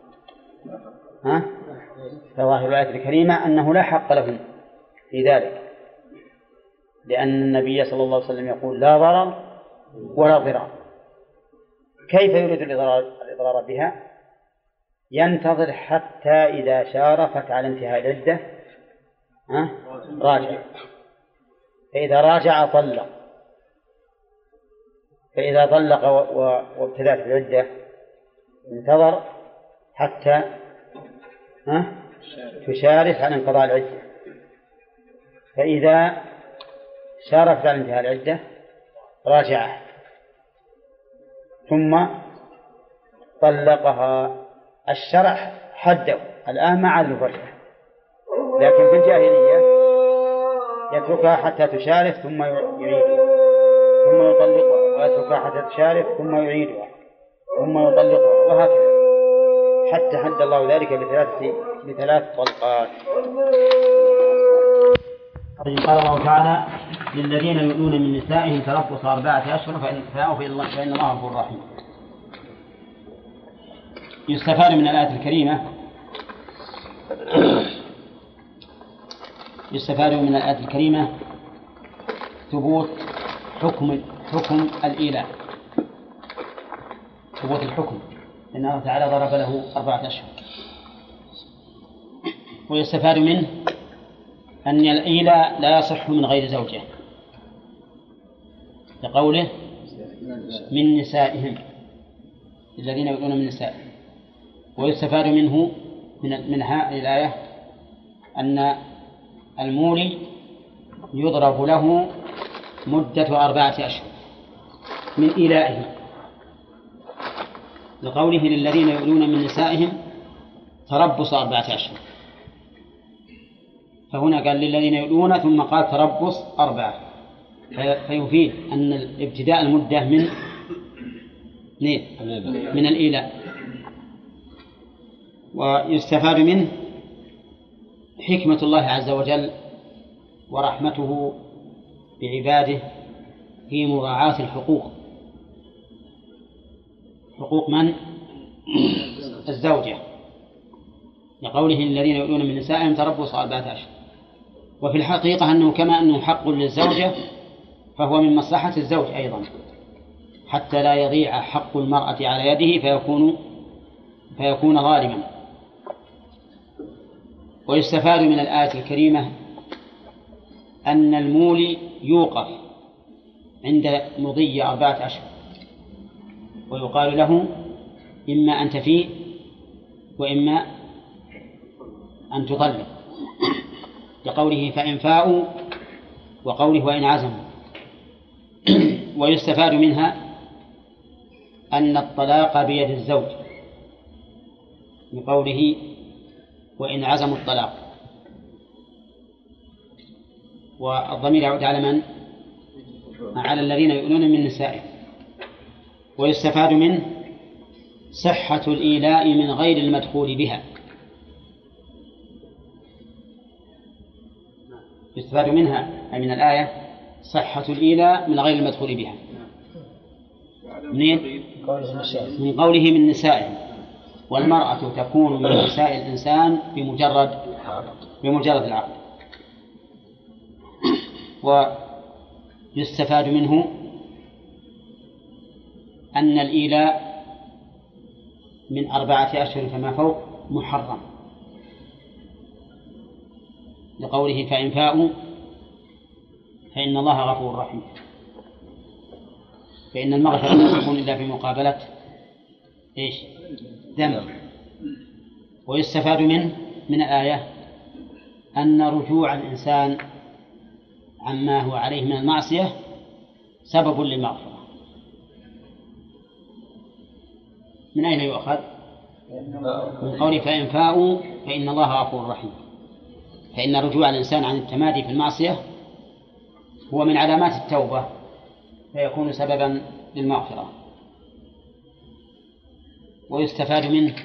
فظاهر الآية الكريمة أنه لا حق لهم في ذلك، لأن النبي صلى الله عليه وسلم يقول لا ضرر ولا ضرار. كيف يريد الإضرار بها؟ ينتظر حتى إذا شارفت على انتهاء العدة راجع، فإذا راجع طلق، فإذا طلق وابتدأت العدة انتظر حتى تشارف على انقضاء العدة، فإذا شارفت على انتهاء العدة راجعه ثم طلقها. الشرع حده الآن ما عاد فرجة، لكن في الجاهلية يتركها حتى تشارف ثم يعيدها ثم يطلقها، ويتركها حتى تشارف ثم يعيدها ثم يطلقها، وهكذا حتى حد الله ذلك ب3 طلقات. قال الله تعالى للذين يؤلون من نسائهم تربص 4 أشهر فإن فاءوا فإن الله غفور رحيم. يستفاد من الآية الكريمة ثبوت حكم الإيلاء، ثبوت الحكم، لأن الله تعالى ضرب له 4 أشهر. ويستفاد منه أن الإيلاء لا يصح من غير زوجه، لقوله من نسائهم الذين يؤلون من نسائهم. ويستفاد منه من هذه الآية أن المولي يضرب له مدة 4 أشهر من إيلائه، لقوله للذين يؤلون من نسائهم تربص 4 أشهر، فهنا قال للذين يؤلون ثم قال تربص 4، فيفيد أن ابتداء المدة من الإيلاء. ويستفاد منه حكمة الله عز وجل ورحمته بعباده في مراعاة الحقوق، حقوق من؟ الزوجة، لقوله الذين يؤلون من نسائهم تربص 4 أشهر. وفي الحقيقة أنه كما أنه حق للزوجة فهو من مصلحة الزوج أيضا، حتى لا يضيع حق المرأة على يده فيكون ظالما. ويستفاد من الآية الكريمة أن المولي يوقف عند مضي 4 أشهر، ويقال له إما أن تفيء وإما أن تطلق، لقوله فإن فاءوا وقوله وإن عزموا. ويستفاد منها أن الطلاق بيد الزوج بقوله وإن عزموا الطلاق، والضمير يعود على من؟ على الذين يؤلون من نسائهم. ويستفاد منه صحة الإيلاء من غير المدخول بها. يستفاد منها أي من الآية صحة الإيلاء من غير المدخول بها. منين؟ من قوله من نسائهم، والمرأة تكون من نساء الإنسان بمجرد العقد. ويستفاد منه أن الإيلاء من 4 أشهر فما فوق محرم، لقوله فإن فاءوا فإن الله غفور رحيم، فإن المغفرة لا تكون إلا في مقابلة ذنب. ويستفاد منه من الآية أن رجوع الإنسان عما هو عليه من المعصية سبب للمغفرة. من أين يؤخذ؟ من قوله فإن فاءوا فإن الله غفور رحيم، فإن رجوع الإنسان عن التمادي في المعصية هو من علامات التوبة، فيكون سببا للمغفرة. ويستفاد منه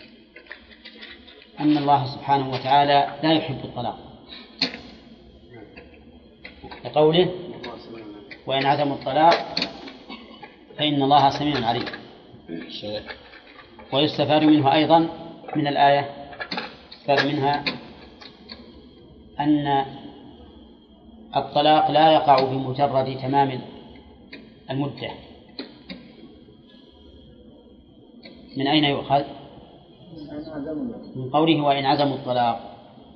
أن الله سبحانه وتعالى لا يحب الطلاق، لقوله وإن عزموا الطلاق فإن الله سميع عليم. ويستفاد منه أيضا من الآية يستفاد منها أن الطلاق لا يقع بمجرد تمام المدة. من أين يؤخذ؟ من قوله وإن عزموا الطلاق.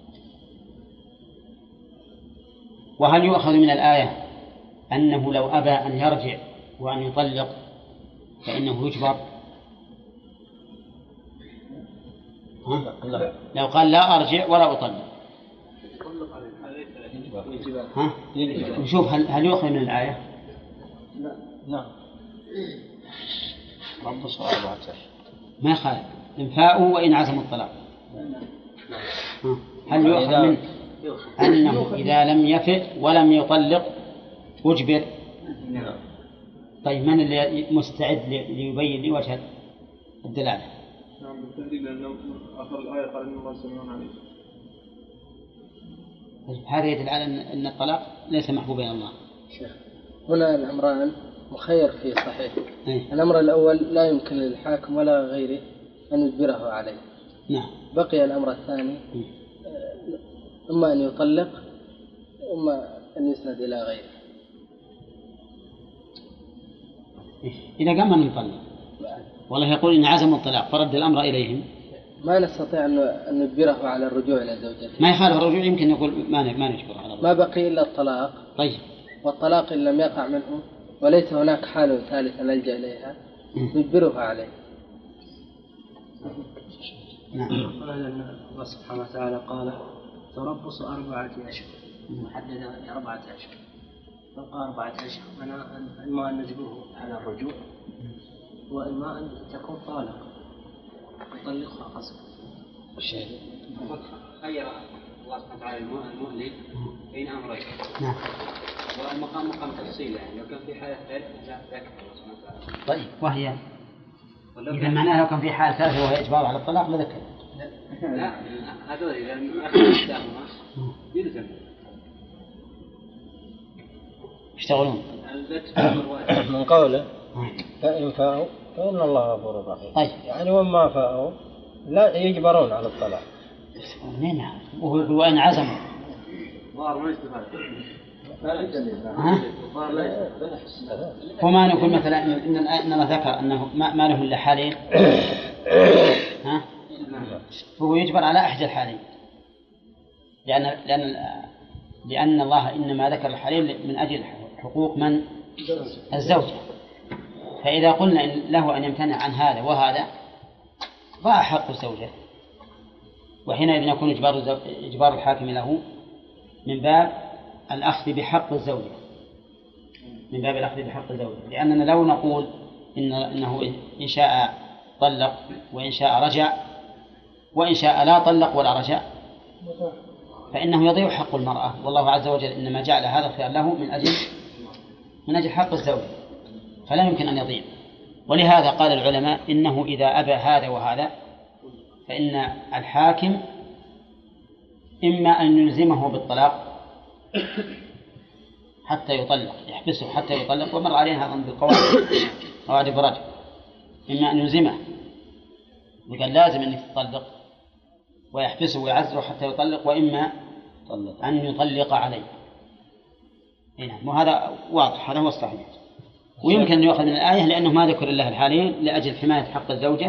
وهل يؤخذ من الآية أنه لو أبى أن يرجع وأن يطلق فإنه يجبر؟ لو قال لا أرجع ولا أطلق نشوف هل يؤخذ من الآية؟ نعم. ما خالف إن فاءوا وإن عزموا الطلاق. هل يؤخذ منه أنه إذا لم يفئ ولم يطلق أجبر؟ طيب من اللي مستعد ليبين لي وجه الدلالة؟ نعم بالتهديد، لأنه آخر الآية قال إن الله سميع عليم. هذا يدل على أن الطلاق ليس محبوبا إلى الله. هنا الأمران مخير فيه صحيح. الأمر الأول لا يمكن للحاكم ولا غيره أن يجبره عليه. نعم. بقي الأمر الثاني إما أن يطلق إما أن يسند إلى غيره. إذا قام أن يطلق والله يقول إن عزموا الطلاق فرد الأمر إليهم، ما نستطيع أن نجبره على الرجوع إلى زوجته. ما يخالف الرجوع، يمكن يقول ما نجبره على الرجوع. ما بقي إلا الطلاق. طيب. والطلاق إن لم يقع منه وليس هناك حال ثالث نلجأ إليها نجبره عليه. نعم. الله سبحانه وتعالى قال تربص 4 أشهر محددة ل4 أشهر، بقى 4 أشهر إما أن نجبره على الرجوع وإما أن تكون طالق يطلقها قصد. خير الله سبحانه وتعالى المهلك بين أمرين. نعم. والمقام مقام تفصيل، يعني لو كان في حالة ثالثة لا ذكر الله سبحانه وتعالى. طيب وهي إذا معناها لو كان في حالة ثالثة وهي إجبار على الطلاق لذكر. لا هذول إذا أخذ إحداهما يلزم. يشتغلون. من قوله فإن فاءوا فإن الله غفور رحيم. طيب. يعني وما فاءوا لا يجبرون على الطلاق. نعم. وهو يقول وإن عزموا. وما نقول مثلا إن الله ذكر أنه ما له إلا حالين، فهو يجبر على أحد الحالين، لأن الله إنما ذكر الحالين من أجل حقوق من؟ الزوجة. فإذا قلنا إن له أن يمتنع عن هذا وهذا ضاع حق الزوجة، وحينئذ يكون إجبار الحاكم له من باب الأخذ بحق الزوجة. من باب الأخذ بحق الزوجة، لأننا لو نقول إنه إن شاء طلق وإن شاء رجع وإن شاء لا طلق ولا رجع فإنه يضيع حق المرأة، والله عز وجل إنما جعل هذا الخيار له من أجل حق الزوجة، فلا يمكن أن يضيع. ولهذا قال العلماء إنه إذا أبى هذا وهذا فإن الحاكم إما أن يلزمه بالطلاق حتى يطلق، يحبسه حتى يطلق، ومر علينا هذا بالقواعد الرجل، إما أن يلزمه وقال لازم أنك تطلق ويحبسه ويعزره حتى يطلق، وإما أن يطلق عليه. وهذا واضح، هذا هو الصحيح. ويمكن أن يؤخذ من الآية لأنه ما ذكر الله الحالين لأجل حماية حق الزوجة،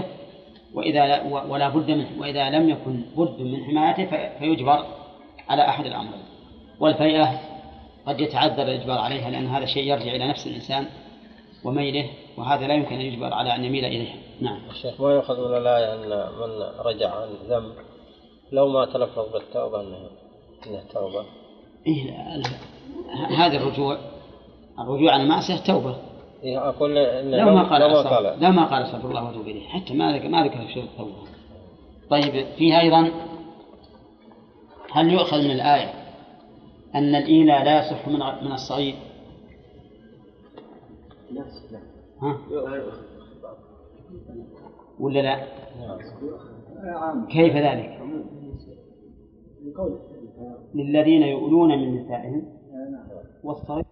وإذا لم يكن بد من حمايته فيجبر على أحد الأمرين. والفيئة قد يتعذر الإجبار عليها لأن هذا شيء يرجع إلى نفس الإنسان وميله، وهذا لا يمكن أن يجبر على أن يميل إليها. نعم. الشيخ ما يؤخذ من الآية أن من رجع عن ذنب لو ما تلفظ بالتوبة أنه توبة؟ هذا الرجوع عن المعصية توبة. أقول لو ما قال استغفر الله واتوب إليه حتى ما ذكر شيء التوبة. طيب فيها أيضا هل يؤخذ من الآية أن الإيلاء لا يصح من الصغير؟ ها؟ ولا لا؟ كيف ذلك؟ للذين يؤلون من نسائهم والصغير